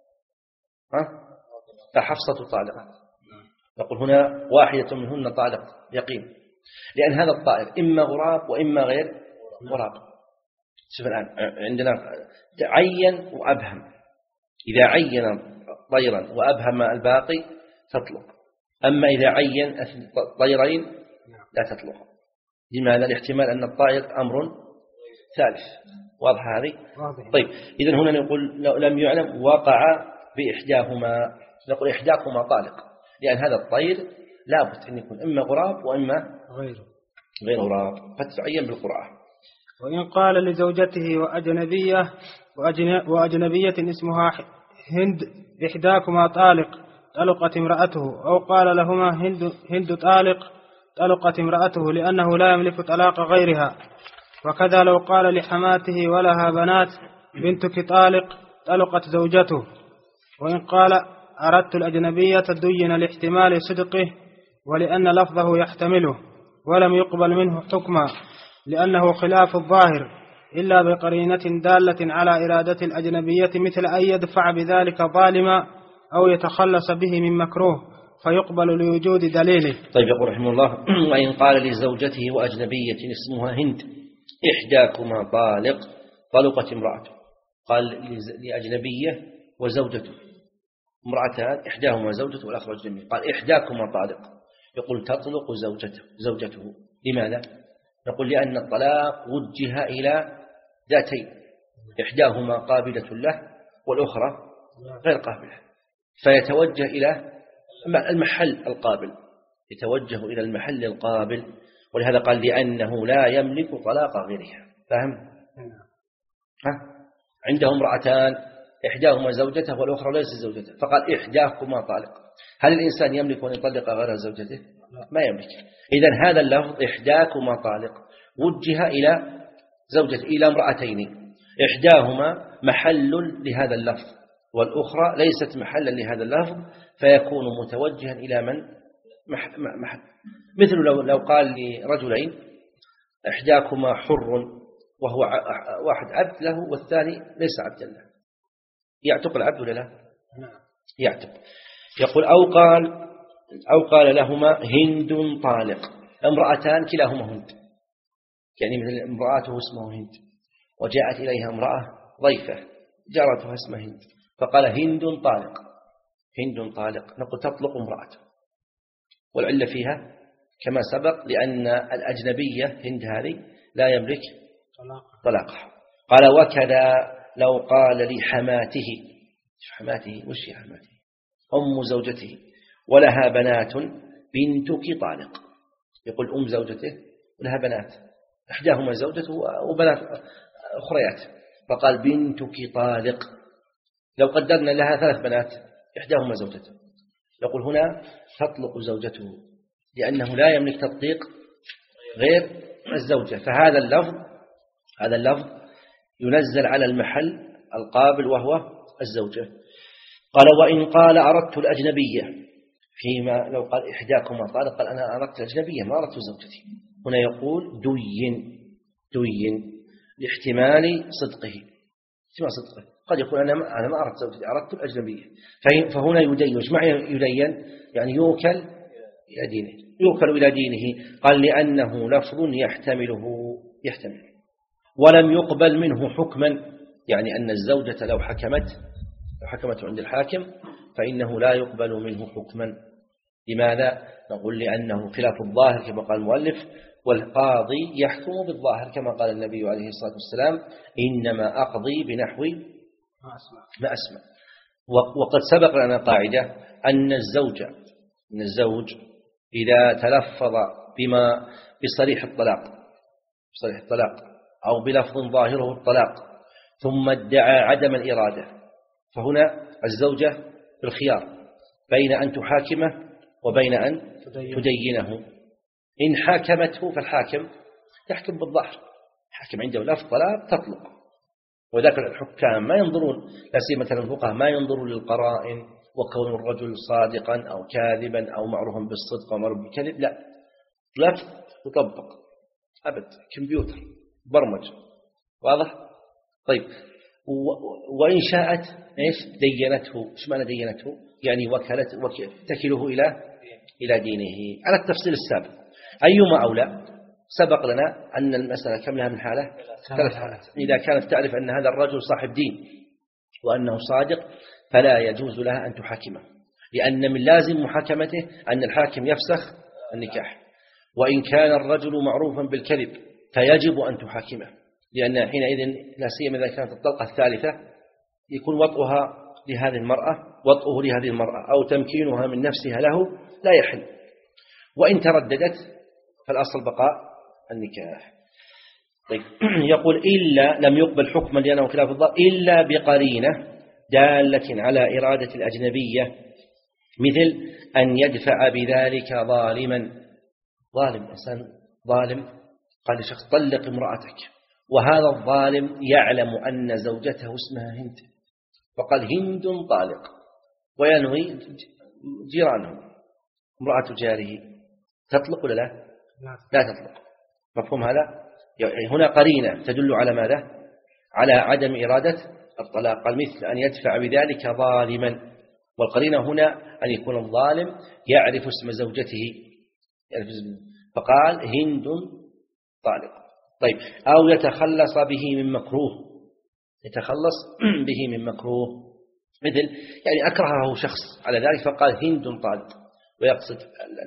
فحفصة طالق. نقول هنا واحدة منهن طالق يقين، لأن هذا الطائر إما غراب وإما غير غراب. شوف الآن عندنا عين وأبهم، إذا عين طيرا وأبهم الباقي تطلق، أما إذا عين طيرين لا تطلق. لماذا؟ الاحتمال أن الطائر أمر ثالث. واضح هذه؟ طيب، إذن هنا نقول لم يعلم وقع بإحداهما، نقول إحداهما طالق، لأن هذا الطير لابد أن يكون إما غراب وإما غير غير غراب، فتعين بالقرآن. وإن قال لزوجته وأجنبية وأجنبية اسمها هند إحداكما طالق طلقت امرأته، أو قال لهما هند, هند طالق طلقت امرأته لأنه لا يملك طلاق غيرها. وكذا لو قال لحماته ولها بنات بنتك طالق طلقت زوجته. وإن قال أردت الأجنبية دين لاحتمال صدقه ولأن لفظه يحتمله، ولم يقبل منه حكما لأنه خلاف الظاهر إلا بقرينة دالة على إرادة الأجنبية، مثل أن يدفع بذلك ظالما أو يتخلص به من مكروه فيقبل لوجود دليله. طيب يقول رحمه الله: وإن قال لزوجته وأجنبية اسمها هند إحداكما طالق طلقت امرأته. قال لأجنبية وزوجته امرأتان، إحداهما زوجته والأخرى أجنبية، قال إحداكما طالق، يقول تطلق زوجته زوجته لماذا؟ نقول لأن الطلاق وجه إلى ذاتين، إحداهما قابلة له والأخرى غير قابلة، فيتوجه إلى المحل القابل، يتوجه إلى المحل القابل، ولهذا قال لأنه لا يملك طلاق غيرها. فهم؟ ها؟ عنده امرأتان إحداهما زوجته والأخرى ليس زوجته، فقال إحداكما طالق. هل الإنسان يملك أن يطلق غير زوجته؟ ما يملك. إذن هذا اللفظ إحداكما طالق وجه إلى زوجته، إلى امرأتين، إحداهما محل لهذا اللفظ والأخرى ليست محلا لهذا اللفظ، فيكون متوجها إلى من؟ محل. مثل لو لو قال لرجلين إحداكما حر، وهو واحد عبد له والثاني ليس عبدا له، يعتق العبد ولا لا؟ يعتق. يقول أو قال أو قال لهما هند طالق، امرأتان كلاهما هند، يعني مثل امرأته اسمه هند وجاءت إليها امرأة ضيفة جارتها اسمها هند، فقال هند طالق، هند طالق، نقول تطلق امرأته، والعلة فيها كما سبق لأن الأجنبية هند هذه لا يملك طلاقها. قال وكذا لو قال لحماته، حماته وش هي حماته؟ أم زوجته ولها بنات بنتك طالق، يقول أم زوجته ولها بنات إحداهما زوجته وبنات أخريات، فقال بنتك طالق. لو قدرنا لها ثلاث بنات إحداهما زوجته، يقول هنا تطلق زوجته لأنه لا يملك تطليق غير الزوجة، فهذا اللفظ هذا اللفظ ينزل على المحل القابل وهو الزوجة. قال وإن قال أردت الأجنبية، فيما لو قال إحداكما طالق قال أنا أردت الأجنبية ما أردت زوجتي، هنا يقول دين دين لاحتمال صدقه، احتمال صدقه، قد يقول أنا ما أنا ما أردت زوجتي أردت الأجنبية، فهنا يدين. وش معنى يدين؟ يعني يوكل إلى دينه، يوكل إلى دينه. قال لأنه لفظ يحتمله يحتمل ولم يقبل منه حكما، يعني أن الزوجة لو حكمت لو حكمت عند الحاكم فإنه لا يقبل منه حكما. لماذا؟ نقول لأنه خلاف الظاهر كما قال المؤلف، والقاضي يحكم بالظاهر كما قال النبي عليه الصلاة والسلام إنما أقضي بنحو ما أسمع. وقد سبق لنا قاعدة أن الزوجة أن الزوج إذا تلفظ بما بصريح الطلاق بصريح الطلاق أو بلفظ ظاهره الطلاق ثم ادعى عدم الإرادة، فهنا الزوجة بالخيار بين أن تحاكمه وبين أن تدينه. إن حاكمته فالحاكم يحكم بالظاهر، حاكم عنده لفظ طلاق تطلق، وذاك الحكام ما ينظرون، لا سيما مثلا الفقهاء ما ينظرون للقرائن وكون الرجل صادقا أو كاذبا أو معروفا بالصدق أو معروف بالكذب، لا، لفظ يطبق أبد، كمبيوتر برمج واضح. طيب وإن شاءت إيش دينته، إيش معنى دينته؟ يعني وكلت تكله إلى إلى دينه على التفصيل السابق. أيما أولى؟ سبق لنا أن المسألة كم لها من حالة؟ ثلاث حالات. إذا كانت تعرف أن هذا الرجل صاحب دين وأنه صادق فلا يجوز لها أن تحاكمه، لأن من لازم محاكمته أن الحاكم يفسخ النكاح. وإن كان الرجل معروفا بالكذب فيجب أن تحاكمه، لأن حينئذ لا سيما إذا كانت الطلقة الثالثة يكون وطئها لهذه المرأة وطئه لهذه المرأة أو تمكينها من نفسها له لا يحل. وإن ترددت فالأصل بقاء النكاح. طيب يقول إلا لم يقبل حكما لأنه خلاف الظاهر إلا بقرينة دالة على إرادة الأجنبية، مثل أن يدفع بذلك ظالما، ظالم إنسان ظالم قال لشخص طلق امرأتك، وهذا الظالم يعلم أن زوجته اسمها هند، وقال هند طالق، وينوي جيرانه امرأة جاره تطلق ولا لا؟ لا تطلق. مفهوم هذا؟ يعني هنا قرينة تدل على ماذا؟ على عدم إرادة الطلاق، قال مثل أن يدفع بذلك ظالما، والقرينة هنا أن يكون الظالم يعرف اسم زوجته، يعرف اسم، فقال هند طالق. طيب، أو يتخلص به من مكروه، يتخلص به من مكروه، مثل يعني أكرهه شخص على ذلك فقال هند طالق، ويقصد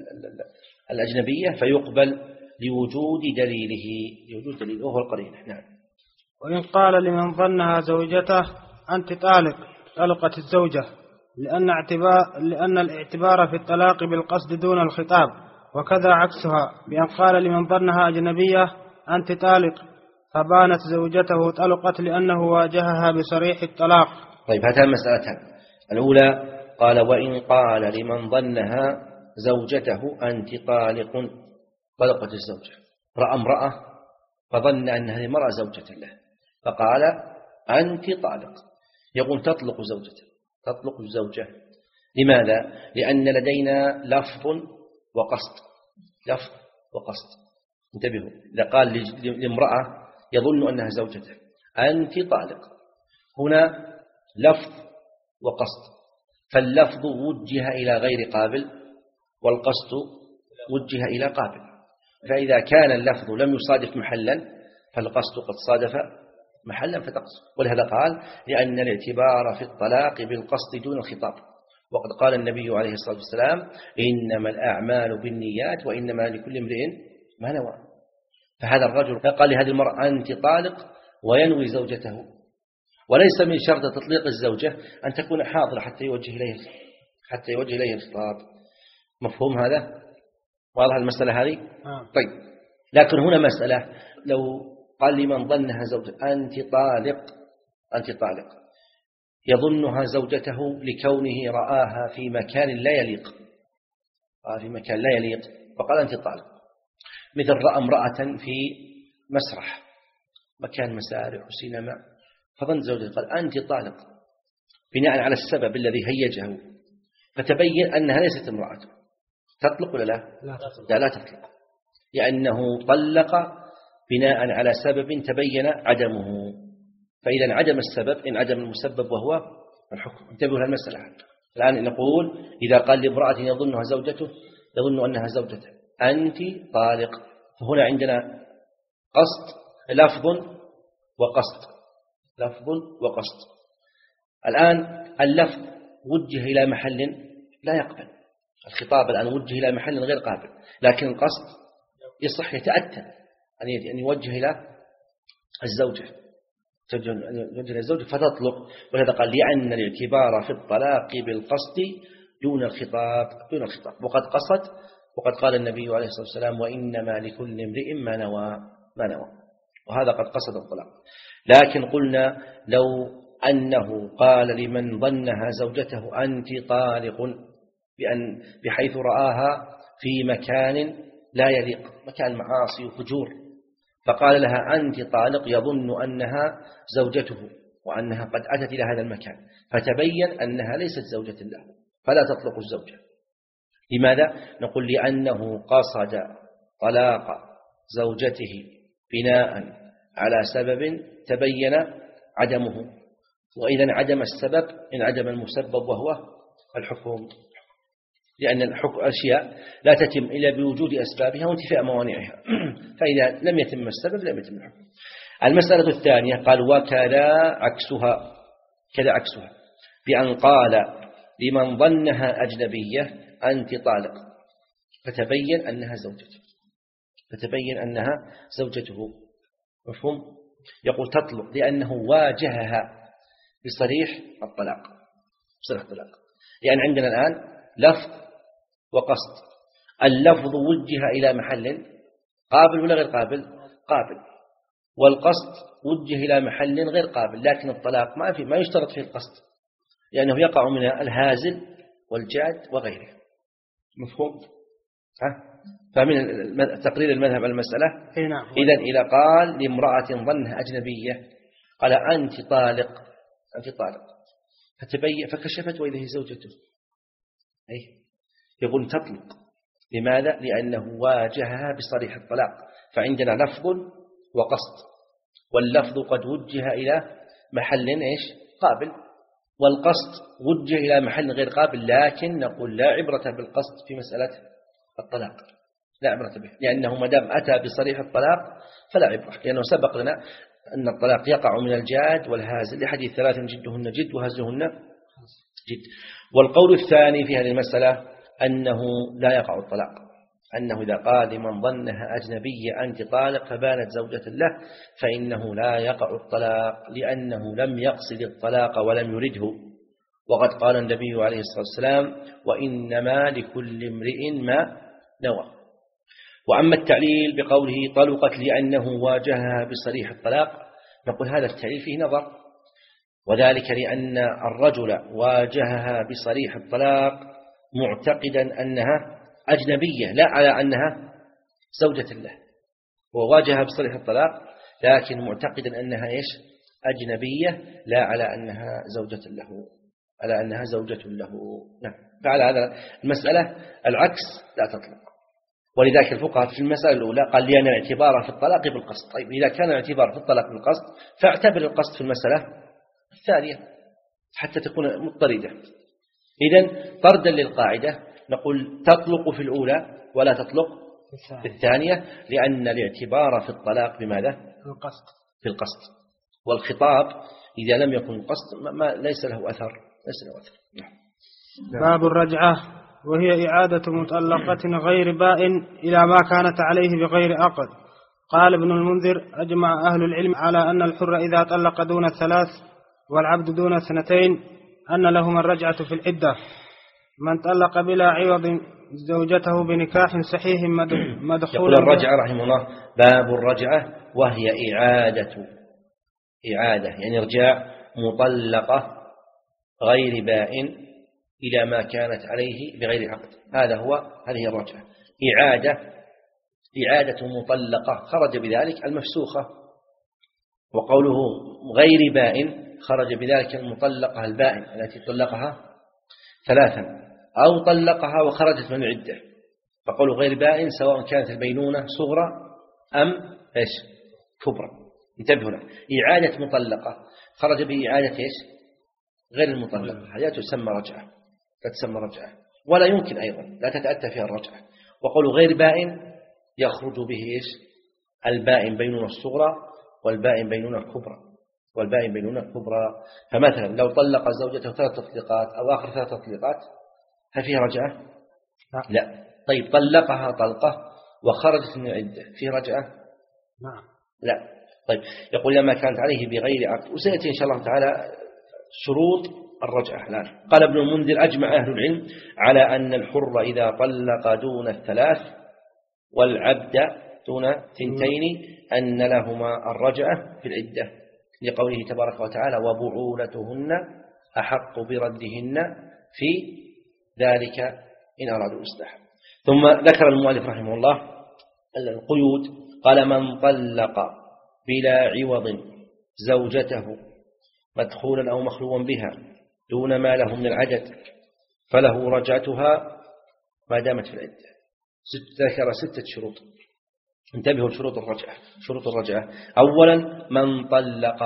الأجنبية فيقبل لوجود دليله، لوجود دليله وهو القرينة. نعم. وإن قال لمن ظنها زوجته أنت طالق طلقت الزوجة، لأن, اعتبار لأن الاعتبار في الطلاق بالقصد دون الخطاب، وكذا عكسها بأن قال لمن ظنها أجنبية أنت طالق فبانت زوجته طلقت لأنه واجهها بصريح الطلاق. طيب، هاتان مسألتان. الأولى قال وإن قال لمن ظنها زوجته أنت طالق طلقت الزوجة، رأى امرأة فظن أن هذه المرأة زوجة له فقال أنت طالق، يقول تطلق زوجته، تطلق الزوجة. لماذا؟ لأن لدينا لفظ وقصد، لفظ وقصد. انتبهوا، إذا قال لامرأة يظن أنها زوجته أنت طالق، هنا لفظ وقصد، فاللفظ وجه إلى غير قابل والقصد وجه إلى قابل، فإذا كان اللفظ لم يصادف محلا فالقصد قد صادف محلا فتقصد. ولهذا قال لأن الاعتبار في الطلاق بالقصد دون الخطاب، وقد قال النبي عليه الصلاة والسلام إنما الأعمال بالنيات وإنما لكل امرئ ما نوى. فهذا الرجل قال لهذه المرأة أنت طالق وينوي زوجته، وليس من شرط تطليق الزوجة أن تكون حاضرة حتى يوجه إليه حتى يوجه إليه الخطاب. مفهوم هذا؟ واضح المسألة هذه؟ طيب، لكن هنا مسألة، لو قال لمن ظنها زوجة أنت طالق، أنت طالق، يظنها زوجته لكونه رآها في مكان لا يليق، رآها في مكان لا يليق فقال أنت طالق، مثل رأى امرأة في مسرح، مكان مسارح وسينما، فظن زوجته قال أنت طالق بناء على السبب الذي هيجه، فتبين أنها ليست امرأته، تطلق ولا لا؟ لا, لا تطلق، لأنه طلق بناء على سبب تبين عدمه، فإذا عدم السبب إن عدم المسبب وهو الحكم. انتبهوا للمسألة. الآن نقول إذا قال لامرأة يظنها زوجته، يظن أنها زوجته أنت طالق، فهنا عندنا قصد، لفظ وقصد، لفظ وقصد. الآن اللفظ وجه إلى محل لا يقبل، الخطاب الآن وجه إلى محل غير قابل، لكن القصد يصح يتأتى أن يوجه إلى الزوجة، أن يوجه إلى الزوجة فتطلق. ولهذا قال لأن الاعتبار في الطلاق بالقصد دون الخطاب، دون الخطاب، وقد قصد، وقد قال النبي عليه الصلاة والسلام وإنما لكل امرئ ما نوى، ما نوى، وهذا قد قصد الطلاق. لكن قلنا لو أنه قال لمن ظنها زوجته أنت طالق بأن بحيث رآها في مكان لا يليق، مكان معاصي وفجور، فقال لها أنت طالق، يظن أنها زوجته وأنها قد أتت إلى هذا المكان، فتبين أنها ليست زوجة له، فلا تطلق الزوجة. لماذا؟ نقول لأنه قصد طلاق زوجته بناء على سبب تبين عدمه، وإذا عدم السبب إن عدم المسبب وهو الحكم، لأن الحكم أشياء لا تتم إلا بوجود أسبابها وانتفاء موانعها، فإذا لم يتم السبب لم يتم الحكم. المسألة الثانية قال وكذا عكسها، كذا عكسها بأن قال لمن ظنها أجنبية أنت طالق فتبين أنها زوجته، فتبين أنها زوجته. مفهوم؟ يقول تطلق لأنه واجهها بصريح الطلاق، بصريح الطلاق، لأن يعني عندنا الآن لفظ وقصد، اللفظ وجه إلى محل قابل ولا غير قابل؟ قابل، والقصد وجه إلى محل غير قابل، لكن الطلاق ما في ما يشترط فيه القصد، لأنه يقع من الهازل والجاد وغيره. مفهوم؟ ها؟ فمن تقرير المذهب المسألة. إذن إذا قال لامرأة ظنها أجنبية قال أنت طالق، أنت طالق، فتبين فكشفت وإذا هي زوجته، أي يقول تطلق. لماذا؟ لأنه واجهها بصريح الطلاق، فعندنا لفظ وقصد، واللفظ قد وجه إلى محل إيش قابل، والقصد وجه إلى محل غير قابل، لكن نقول لا عبرة بالقصد في مسألة الطلاق، لا عبرة به، لأنه ما دام أتى بصريح الطلاق فلا عبرة، لأنه سبق لنا أن الطلاق يقع من الجاد والهازل لحديث ثلاث جدهن جد وهزلهن جد. والقول الثاني في هذه المسألة أنه لا يقع الطلاق، أنه إذا قال لمن ظنها أجنبية أنت طالق فبانت زوجة له فإنه لا يقع الطلاق، لأنه لم يقصد الطلاق ولم يرده، وقد قال النبي عليه الصلاة والسلام وإنما لكل امرئ ما نوى. وأما التعليل بقوله طلقت لأنه واجهها بصريح الطلاق، نقول هذا التعليل فيه نظر، وذلك لأن الرجل واجهها بصريح الطلاق معتقدا أنها أجنبية لا على أنها زوجة له، وواجهها بصريح الطلاق لكن معتقدا أنها إيش أجنبية لا على أنها زوجة له، على أنها زوجة له. نعم. فعلى هذا المسألة العكس لا تطلق، ولذلك الفقهاء في المسألة الأولى قال لأن الاعتبار في الطلاق بالقصد. طيب إذا كان الاعتبار في الطلاق بالقصد فاعتبر القصد في المسألة الثانية حتى تكون مضطردة. إذن طردا للقاعدة نقول تطلق في الأولى ولا تطلق في الثانية، لأن الاعتبار في الطلاق بماذا؟ القصد، في القصد، والخطاب إذا لم يكن القصد ما ليس له أثر، ليس له أثر. باب الرجعة، وهي إعادة مطلقة غير بائن إلى ما كانت عليه بغير عقد. قال ابن المنذر أجمع أهل العلم على أن الحر إذا طلق دون الثلاث والعبد دون اثنتين أن لهما الرجعة في العدة. من طلق بلا عوض زوجته بنكاح صحيح مدخول. يقول الرجعة رحمه الله باب الرجعة، وهي إعادة إعادة يعني ارجاع مطلقة غير بائن إلى ما كانت عليه بغير عقد. هذا هو هذه الرجعة، إعادة إعادة مطلقة خرج بذلك المفسوخة، وقوله غير بائن خرج بذلك المطلقة البائن التي طلقها ثلاثا أو طلقها وخرجت من العدة. فقوله غير بائن سواء كانت البينونة صغرى أم إيش كبرى. انتبهوا له، إعادة مطلقة خرج بإعادة إيش غير المطلقة، هذه تسمى رجعة، لا تسمى رجعة ولا يمكن أيضا لا تتأتى فيها الرجعة. وقوله غير بائن يخرج به إيش البائن بينونة الصغرى والبائن بينونة الكبرى، والبائن بينونة الكبرى. فمثلا لو طلق زوجته ثلاث تطليقات أو آخر ثلاث تطليقات هل فيها رجعة؟ لا. لا. طيب طلقها طلقة وخرجت من العدة فيه رجعة؟ نعم. لا. طيب يقول لما كانت عليه بغير عقد، وسيأتي إن شاء الله تعالى شروط الرجعة الآن. قال ابن المنذر أجمع أهل العلم على أن الحر إذا طلق دون الثلاث والعبد دون ثنتين أن لهما الرجعة في العدة، لقوله تبارك وتعالى وبعولتهن أحق بردهن في ذلك إن أرادوا إصلاحا. ثم ذكر المؤلف رحمه الله القيود، قال من طلق بلا عوض زوجته مدخولا أو مخلوا بها دون ما له من العدد فله رجعتها ما دامت في العدة. ذكر ستة شروط، انتبهوا لشروط الرجعة. شروط الرجعة أولا من طلق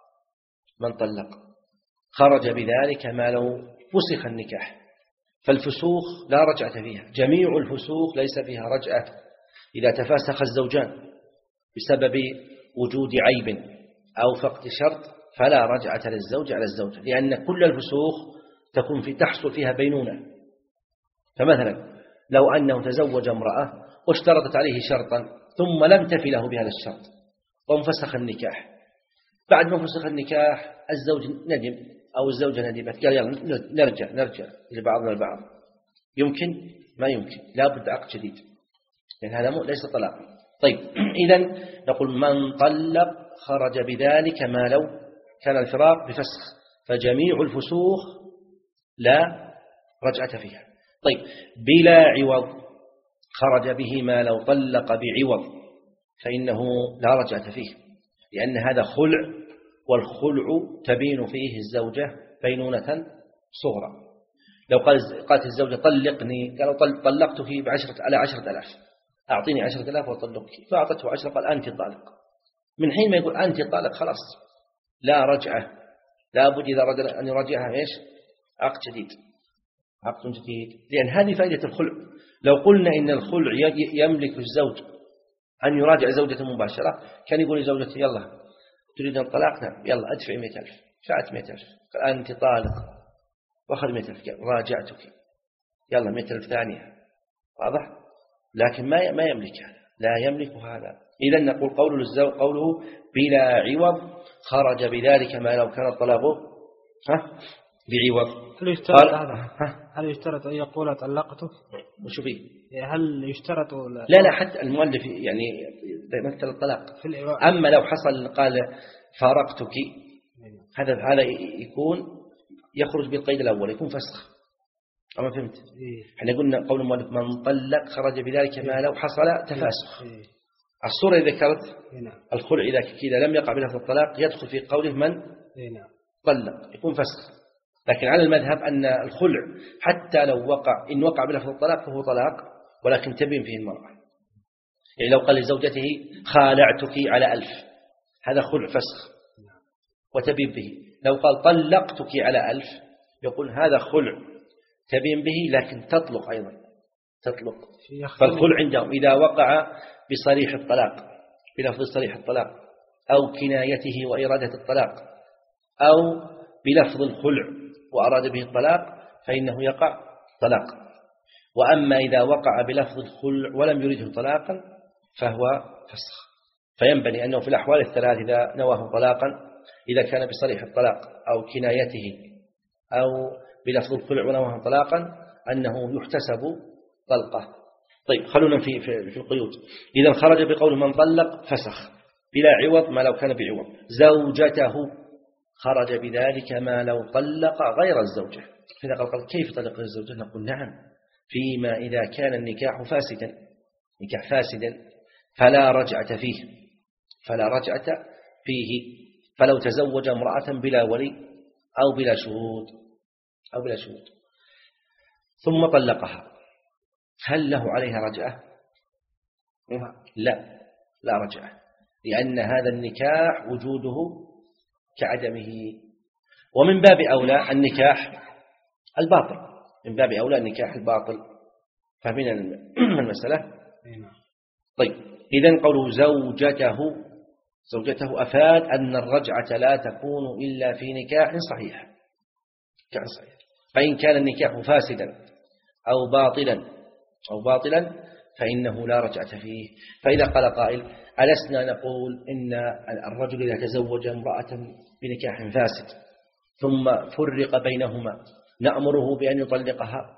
من طلق خرج بذلك ما لو فسخ النكاح، فالفسوخ لا رجعة فيها، جميع الفسوخ ليس فيها رجعة. إذا تفاسخ الزوجان بسبب وجود عيب أو فقد شرط فلا رجعة للزوج على الزوجة، لأن كل الفسوخ تكون في تحصل فيها بينونة. فمثلا لو أنه تزوج امرأة واشترطت عليه شرطا ثم لم تفي له بهذا الشرط وانفسخ النكاح، بعد ما فسخ النكاح الزوج ندم أو الزوجة ندمت قال يلا نرجع نرجع لبعضنا البعض، يمكن؟ ما يمكن، لا بد عقد جديد، لأن هذا ليس طلاق. طيب إذن نقول من طلق خرج بذلك ما لو كان الفراق بفسخ، فجميع الفسوخ لا رجعة فيها. طيب بلا عوض خرج به ما لو طلق بعوض فإنه لا رجعة فيه، لأن هذا خلع، والخلع تبين فيه الزوجة بينونة صغرى. لو قالت الزوجة طلقني، قالوا طلقتك بعشرة على عشرة ألاف، أعطيني عشرة ألاف وطلقك، فأعطته عشرة، قال أنت طالق. من حين ما يقول أنت طالق خلاص لا رجعة، لا بد إذا أراد أن يراجعها إيش؟ عقد جديد، عقد جديد. لأن هذه فائدة الخلع. لو قلنا إن الخلع يملك الزوج أن يراجع زوجته مباشرة، كان يقول لزوجته يلا تريد الطلاق؟ نعم، يلا أدفع مئة ألف. فعت مئة ألف، قال أنت طالق، وأخذ مئة ألف، راجعتك، يلا مئة ألف ثانية. واضح؟ لكن ما ما يملك هذا، لا يملك هذا. إذا نقول قوله للزوج قوله بلا عوض خرج بذلك ما لو كان الطلاق ها بعوض. هل يشترط هذا؟ هل يشترط أن يقول طلقتك؟ وشو فيه؟ هل يشترط؟ لا لا, لا حتى المؤلف يعني مثل الطلاق. أما لو حصل قال فارقتك، هذا هذا يكون يخرج بالقيد الأول، يكون فسخ. أما فهمت؟ احنا قلنا قول المؤلف من طلق خرج بذلك ما لو حصل تفاسخ. الصورة إذا ذكرت الخلع إذا كذا لم يقع بلفظ الطلاق يدخل في قوله من طلق، يكون فسخ. لكن على المذهب أن الخلع حتى لو وقع إن وقع بلفظ الطلاق فهو طلاق، ولكن تبين فيه المرأة. يعني لو قال لزوجته خالعتك على ألف، هذا خلع فسخ وتبين به. لو قال طلقتك على ألف، يقول هذا خلع تبين به لكن تطلق أيضا، تطلق. فالخلع عندهم إذا وقع بصريح الطلاق، بلفظ صريح الطلاق، أو كنايته وإرادة الطلاق، أو بلفظ الخلع وأراد به الطلاق، فإنه يقع طلاق. وأما إذا وقع بلفظ الخلع ولم يريده طلاقا فهو فسخ. فينبني أنه في الأحوال الثلاث إذا نواه طلاقا، إذا كان بصريح الطلاق أو كنايته أو بلفظ الخلع ونواه طلاقا، أنه يحتسب طلقة. طيب خلونا في في, في القيود. إذا خرج بقول من طلق فسخ بلا عوض ما لو كان بعوض. زوجته خرج بذلك ما لو طلق غير الزوجة. إذا قال كيف طلق الزوجة؟ نقول نعم، فيما إذا كان النكاح فاسدا، نكاح فاسدا فلا رجعة فيه، فلا رجعة فيه. فلو تزوج امرأة بلا ولي أو بلا شهود أو بلا شهود ثم طلقها، هل له عليها رجعة؟ لا، لا رجعة، لأن هذا النكاح وجوده كعدمه. ومن باب أولى النكاح الباطل، من باب أولى النكاح الباطل. فاهمين المسألة؟ طيب إذن قوله زوجته، زوجته أفاد أن الرجعة لا تكون إلا في نكاح صحيح، نكاح صحيح. فإن كان النكاح فاسدا أو باطلا أو باطلا فإنه لا رجعة فيه. فإذا قال قائل ألسنا نقول إن الرجل إذا تزوج امرأة بنكاح فاسد ثم فرق بينهما نأمره بأن يطلقها؟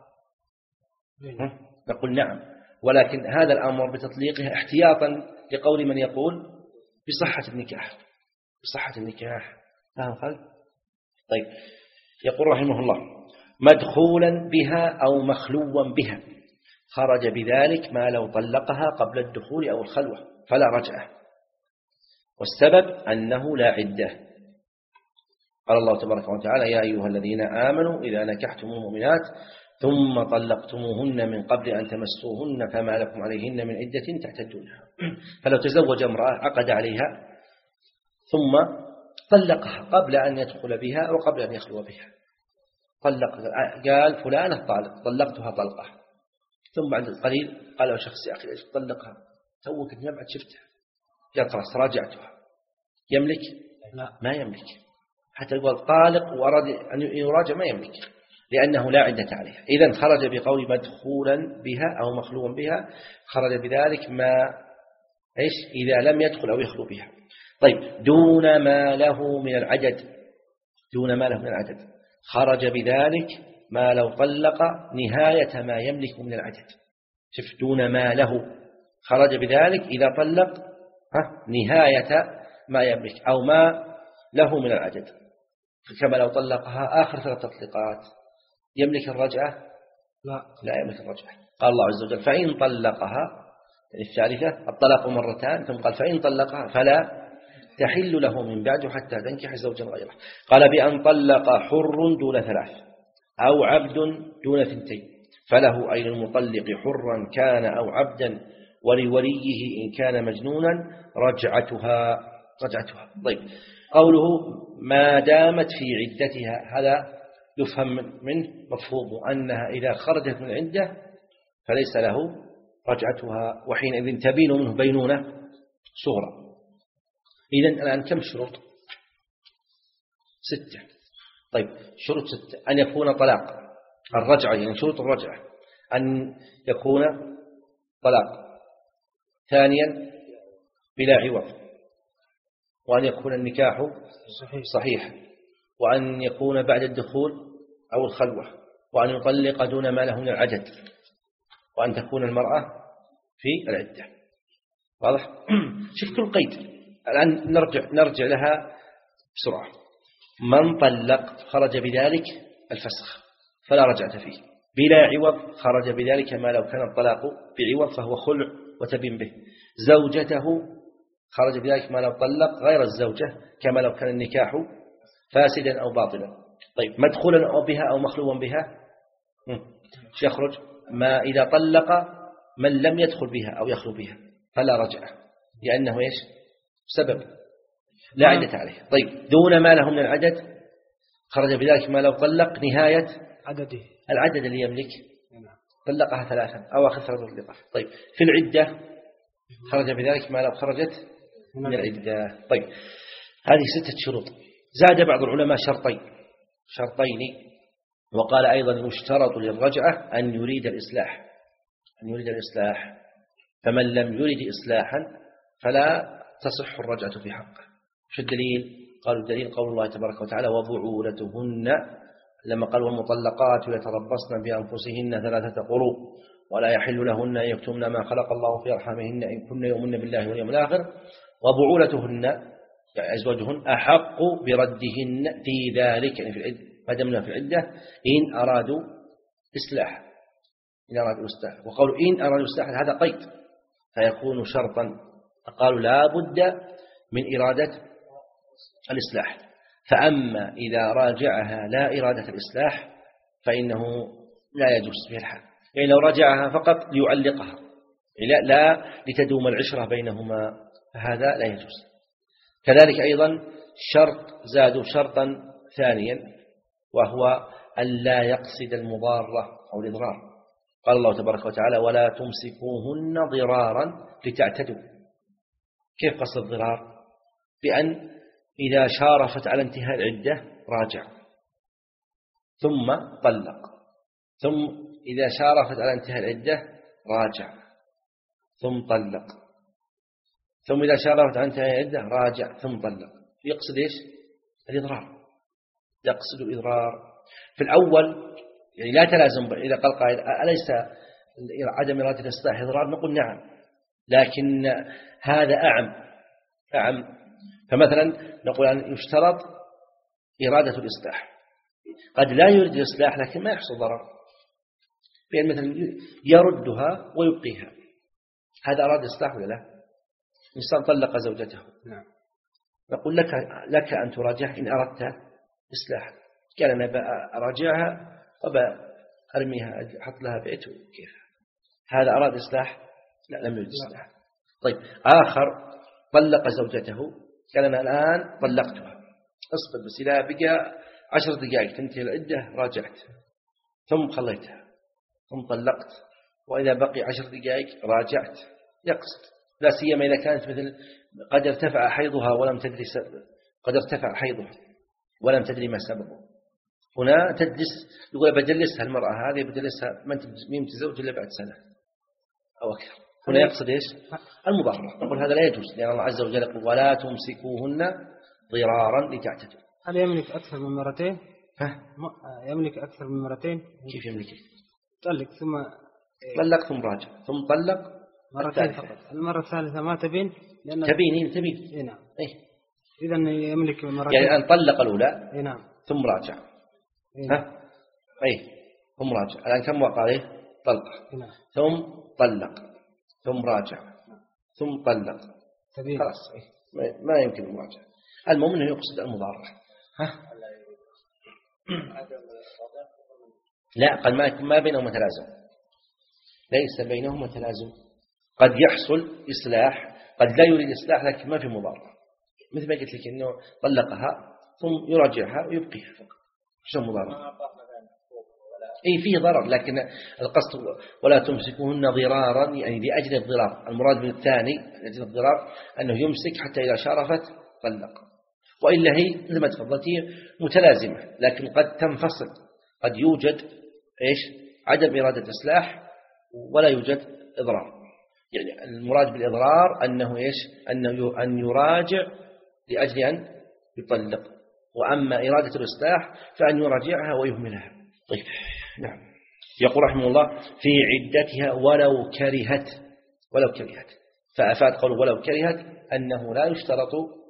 نقول نعم، ولكن هذا الأمر بتطليقها احتياطا لقول من يقول بصحة النكاح، بصحة النكاح. طيب يقول رحمه الله مدخولا بها أو مخلوا بها خرج بذلك ما لو طلقها قبل الدخول أو الخلوة فلا رجعة. والسبب أنه لا عدة. قال الله تبارك وتعالى يا أيها الذين آمنوا إذا نكحتم المؤمنات ثم طلقتموهن من قبل أن تمسوهن فما لكم عليهن من عدة تعتدونها. فلو تزوج امرأة عقد عليها ثم طلقها قبل أن يدخل بها وقبل أن يخلو بها، طلق قال فلانة طالق، طلقتها طلقة، ثم بعد قليل قال له شخص يا أخي إيش طلقها توك بعد شفتها، قال خلاص راجعتها، يملك؟ لا ما يملك. حتى يقول طالق وأراد أن يراجع ما يملك، لأنه لا عدة عليها. إذن خرج بقول مدخولا بها أو مخلوا بها خرج بذلك ما إيش إذا لم يدخل أو يخلو بها. طيب دون ما له من العدد، دون ما له من العدد خرج بذلك ما لو طلق نهاية ما يملك من العدد. شوف دون ما له خرج بذلك إذا طلق ها نهاية ما يملك أو ما له من العدد. كما لو طلقها آخر ثلاث تطليقات يملك الرجعة؟ لا لا يملك الرجعة. قال الله عز وجل فإن طلقها، يعني الثالثة الطلاق مرتان، ثم قال فإن طلقها فلا تحل له من بعد حتى تنكح زوجا غيره. قال بأن طلق حر دون ثلاث أو عبد دون ثنتين فله أي المطلق حرا كان أو عبدا ولوليه إن كان مجنونا رجعتها رجعتها. طيب قوله ما دامت في عدتها هذا يفهم منه مفهوم أنها إذا خرجت من العدة فليس له رجعتها وحينئذ تبين منه بينونة صغرى. إذن الآن كم شروط؟ ستة. طيب شروط ستة: أن يكون طلاق الرجعة، يعني شروط الرجعة أن يكون طلاق. ثانيا بلا عوض، وأن يكون النكاح صحيح, صحيح. وأن يكون بعد الدخول أو الخلوة، وأن يطلق دون ما له من العدد، وأن تكون المرأة في العدة. واضح؟ شوف كل قيد. الآن نرجع, نرجع لها بسرعة. من طلق خرج بذلك الفسخ فلا رجعة فيه. بلا عوض خرج بذلك ما لو كان الطلاق بعوض فهو خلع وتبين به. زوجته خرج بذلك ما لو طلق غير الزوجة كما لو كان النكاح فاسدا أو باطلا. طيب مدخولا أو بها أو مخلوا بها يخرج ما إذا طلق من لم يدخل بها أو يخلو بها فلا رجعة، لأنه إيش سبب لا عدة عليه. طيب دون ما له من العدد خرج بذلك ما لو طلق نهاية عدده العدد اللي يملك طلقها ثلاثا أو آخر ثلاثة طلقة. طيب في العدة خرج بذلك ما لو خرجت من العدة. طيب هذه ستة شروط. زاد بعض العلماء شرطين شرطين وقال أيضا يشترط للرجعة أن يريد الإصلاح أن يريد الإصلاح فمن لم يريد إصلاحا فلا تصح الرجعة في حقه. شو الدليل؟ قالوا الدليل قول الله تبارك وتعالى وبعولتهن لما قال والمطلقات يتربصن بأنفسهن ثلاثة قروء ولا يحل لهن أن يكتمن ما خلق الله في أرحامهن إن كن يؤمن بالله واليوم الآخر وبعولتهن يعني أزواجهن أحق بردهن في ذلك يعني في العدة ما دمنا في العدة إن أرادوا إصلاح إن أرادوا إصلاح. وقالوا إن أرادوا إصلاح هذا قيد فيكون شرطا. قالوا لا بد من إرادة الإصلاح. فأما إذا راجعها لا إرادة الإصلاح فإنه لا يجوز في الحال، يعني لو راجعها فقط ليعلقها لا, لا لتدوم العشرة بينهما فهذا لا يجوز. كذلك أيضا شرط زادوا شرطا ثانيا وهو أن لا يقصد المضارة أو الإضرار. قال الله تبارك وتعالى ولا تمسكوهن ضرارا لتعتدوا. كيف قصد الضرار؟ بأن إذا شارفت على انتهاء العدة راجع ثم طلق، ثم إذا شارفت على انتهاء العدة راجع ثم طلق، ثم إذا شارفت على انتهاء العدة راجع ثم طلق. يقصد إيش؟ الإضرار. يقصد الإضرار في الأول يعني لا تلازم. إذا قال قائل أليس عدم إرادة الإصلاح إضرار؟ نقول نعم، لكن هذا أعم أعم. فمثلا نقول أن يشترط إرادة الإصلاح. قد لا يريد الإصلاح لكن ما يحصل ضرر، بأن مثلا يردها ويبقيها. هذا أراد الإصلاح ولا لا؟ إنسان طلق زوجته نعم. نقول لك لك أن تراجع إن أردت إصلاح. قال أنا أراجعها وبأرميها أحط لها بيت وكيف. هذا أراد إصلاح؟ لا لم يريد إصلاح. طيب آخر طلق زوجته قال أنا الآن طلقتها اصبر بس إذا بقى عشر دقائق تنتهي العدة راجعت ثم خليتها ثم طلقت وإذا بقي عشر دقائق راجعت. يقصد لا سيما إذا كانت مثل قد ارتفع حيضها ولم تدري قد ارتفع حيضها ولم تدري ما سببه. هنا تدلس يقول بدلسها المرأة هذه بدلسها ما مين تزوج إلا بعد سنة أو أكثر. هنا يقصد إيش؟ المضارة. نقول هذا لا يجوز لأن الله عز وجل يقول ولا تمسكوهن ضرارا لتعتدوا. هل يملك أكثر من مرتين؟ ها؟ يملك أكثر من مرتين؟ كيف يملك؟ طلق ثم طلق ثم راجع ثم طلق مرتين فقط. المرة الثالثة ما تبين؟ تبين تبين. إيه نعم. إيه. إذا يملك مرتين. يعني أن طلق الأولى. إيه نعم. ثم راجع. إيه نعم. ها؟ إيه ثم راجع. الآن كم وقع عليه؟ طلق. إيه نعم. ثم طلق ثم راجع ثم طلق. تبين. خلاص. إيه. ما يمكن المراجعة. المهم أنه يقصد المضارة. ها؟ لا، قد ما ما بينهما تلازم، ليس بينهما تلازم. قد يحصل إصلاح، قد لا يريد إصلاح، لكن ما في مضارة. مثل ما قلت لك إنه طلقها ثم يراجعها ويبقيها فقط، شو مضارة؟ أي فيه ضرر، لكن القصد ولا تمسكوهن ضرارا، يعني لأجل الضرار. المراد من الثاني لأجل الضرار أنه يمسك حتى إذا شرفت طلق، وإلا هي مثل ما تفضلتي متلازمة، لكن قد تنفصل. قد يوجد إيش عدم إرادة إصلاح ولا يوجد إضرار. يعني المراد بالإضرار أنه إيش أنه أن يراجع لأجل أن يطلق، وأما إرادة الإصلاح فأن يراجعها ويهملها. طيب نعم. يقول رحمه الله في عدتها ولو كرهت، ولو كرهت، فأفاد قول ولو كرهت أنه لا يشترط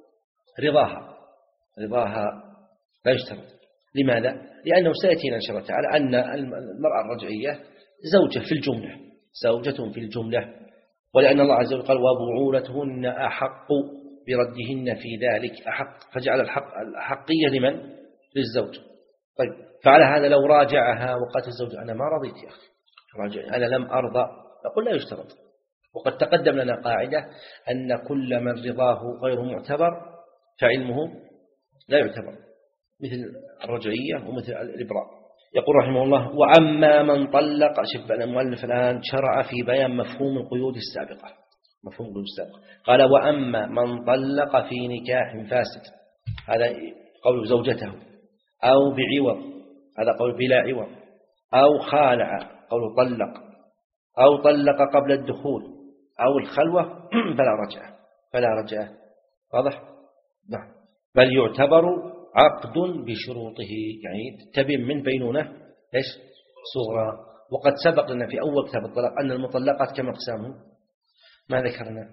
رضاها، رضاها لا يشترط. لماذا؟ لأنه سيأتينا إن شاء الله تعالى أن المرأة الرجعية زوجة في الجملة، زوجة في الجملة، ولأن الله عز وجل قال وبعولتهن أحق بردهن في ذلك، أحق، فجعل الحق الحقية لمن؟ للزوج. طيب فعلى هذا لو راجعها وقالت الزوج أنا ما رضيت يا أخي راجع، أنا لم أرضى، نقول لا يشترط. وقد تقدم لنا قاعدة أن كل من رضاه غير معتبر فعلمه لا يعتبر، مثل الرجعية ومثل الإبراء. يقول رحمه الله وأما من طلق، شوف المؤلف الآن شرع في بيان مفهوم القيود السابقة، مفهوم القيود السابقة. قال وأما من طلق في نكاح فاسد، هذا قول زوجته، أو بعوض، هذا قول بلا عوض، أو خالع قول طلق، أو طلق قبل الدخول، أو الخلوة فلا رجعة، فلا رجعة. واضح؟ نعم. بل يعتبر عقد بشروطه، يعني تبين من بينونة إيش صغرى. وقد سبق لنا في أول كتاب الطلاق أن المطلقات كم أقسامه؟ ما ذكرنا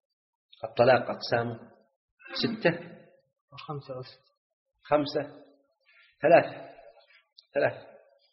الطلاق أقسامه ستة خمسة أو ستة خمسة ثلاثة ثلاثة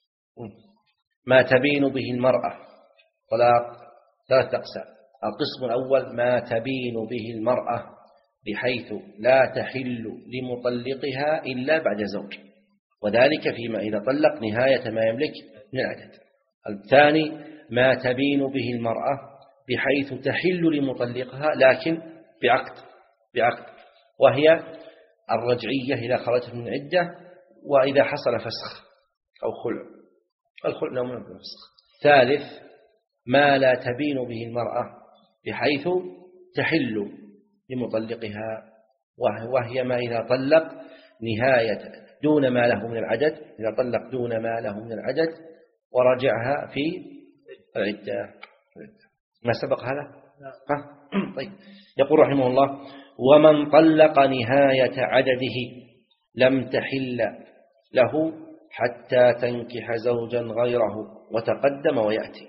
ما تبين به المرأة طلاق ثلاثة أقسام. القسم الأول ما تبين به المرأة بحيث لا تحل لمطلقها إلا بعد زوج، وذلك فيما إذا طلق نهاية ما يملك من العدد. الثاني ما تبين به المرأة بحيث تحل لمطلقها لكن بعقد، بعقد وهي الرجعية إذا خرجت من عدة، وإذا حصل فسخ أو خلع، الخلع نوع من الفسخ. ثالث ما لا تبين به المرأة بحيث تحل لمطلقها، وهي ما إذا طلق نهاية دون ما له من العدد، إذا طلق دون ما له من العدد ورجعها في العدة. ما سبق هذا؟ ها؟ طيب. يقول رحمه الله ومن طلق نهاية عدده لم تحل له حتى تنكح زوجا غيره وتقدم ويأتي.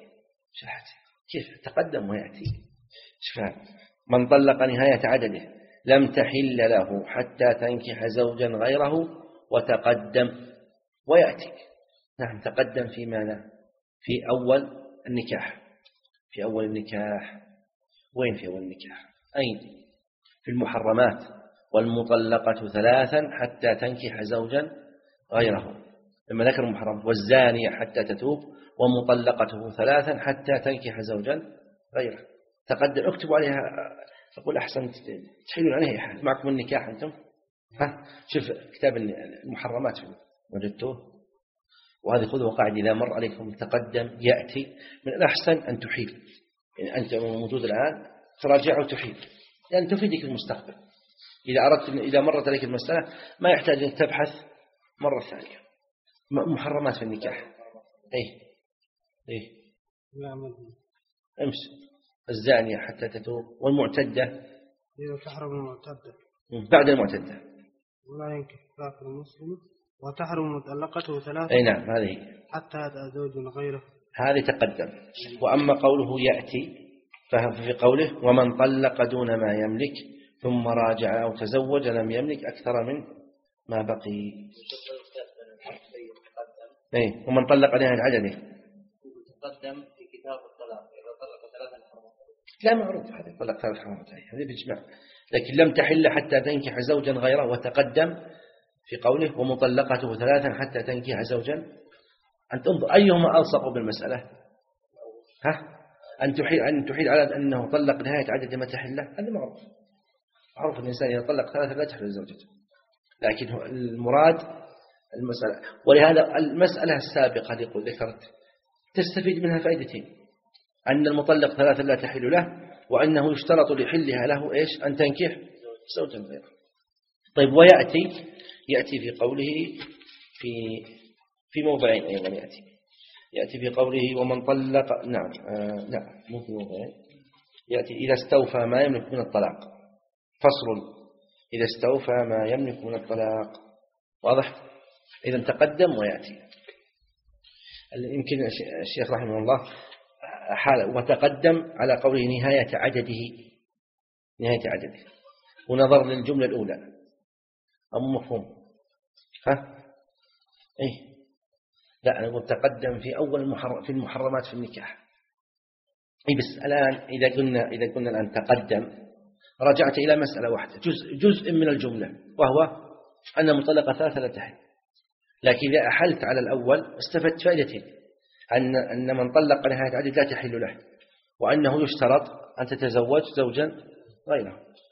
كيف تقدم ويأتي؟ شفاء. من طلق نهاية عدده لم تحل له حتى تنكح زوجا غيره وتقدم ويأتي. نعم تقدم في ماذا؟ في أول النكاح، في أول النكاح. وين في أول النكاح؟ أين؟ في المحرمات. والمطلقة ثلاثا حتى تنكح زوجا غيره، لما ذكر المحرمات والزانية حتى تتوب، ومطلقته ثلاثا حتى تنكح زوجا غيره. تقدم اكتبوا عليها، أقول أحسن تحيلون عليها حال معكم النكاح أنتم. ها شوف كتاب المحرمات وجدتوه، وهذه خذوا قاعدة إذا مر عليكم تقدم يأتي من الأحسن أن تحيل. يعني أنت موجود الآن تراجع وتحيل لأن تفيدك المستقبل. إذا أردت إذا مرت عليك المسألة ما يحتاج أن تبحث مرة ثانية. محرمات في النكاح إيه إيه أمس الزانية حتى تتوب، والمعتدة إذا تحرم المعتدة بعد المعتدة ولا ينكح كافر مسلم، وتحرم مطلقته ثلاثة أي نعم هذه حتى يأتي زوج غيره، هذه تقدم. وأما قوله يأتي ففي قوله ومن طلق دون ما يملك ثم راجع أو تزوج لم يملك أكثر من ما بقي. إيه ومن طلق نهاية عدده تقدم في كتاب الطلاق إذا طلق ثلاثة حرمات لا معروف هذا طلق ثلاث حرمتين هذا بإجماع، لكن لم تحل حتى تنكح زوجا غيره، وتقدم في قوله ومطلقته ثلاثا حتى تنكح زوجا. أن تنظر أيهما ألصق بالمسألة، ها أن تحيل أن تحيل على أنه طلق نهاية عدد ما تحله، هذا معروف، معروف الإنسان إذا طلق ثلاثة لا تحل زوجته، لكن المراد المسألة. ولهذا المسألة السابقة اللي ذكرت تستفيد منها فائدتين: أن المطلق ثلاثة لا تحل له، وأنه يشترط لحلها له إيش؟ أن تنكح زوجا غيره. طيب، ويأتي يأتي في قوله في في موضعين أيضا يأتي يأتي في قوله ومن طلق، نعم آه لا مو في موضعين، يأتي إذا استوفى ما يملك من الطلاق، فصل إذا استوفى ما يملك من الطلاق، واضح؟ إذا تقدم ويأتي. يمكن الشيخ رحمه الله حال وتقدم على قوله نهاية عدده، نهاية عدده، ونظر للجملة الأولى أم مفهوم؟ ها؟ إيه؟ لا، أنا أقول تقدم في أول المحرم في المحرمات في النكاح. إيه بس الآن إذا قلنا إذا قلنا الآن تقدم، رجعت إلى مسألة واحدة، جزء جزء من الجملة، وهو أن مطلقة ثلاثة لا تحل. لكن إذا أحلت على الأول استفدت فائدتين: أن أن من طلق نهاية عدد لا تحل له، وأنه يشترط أن تتزوج زوجا غيره.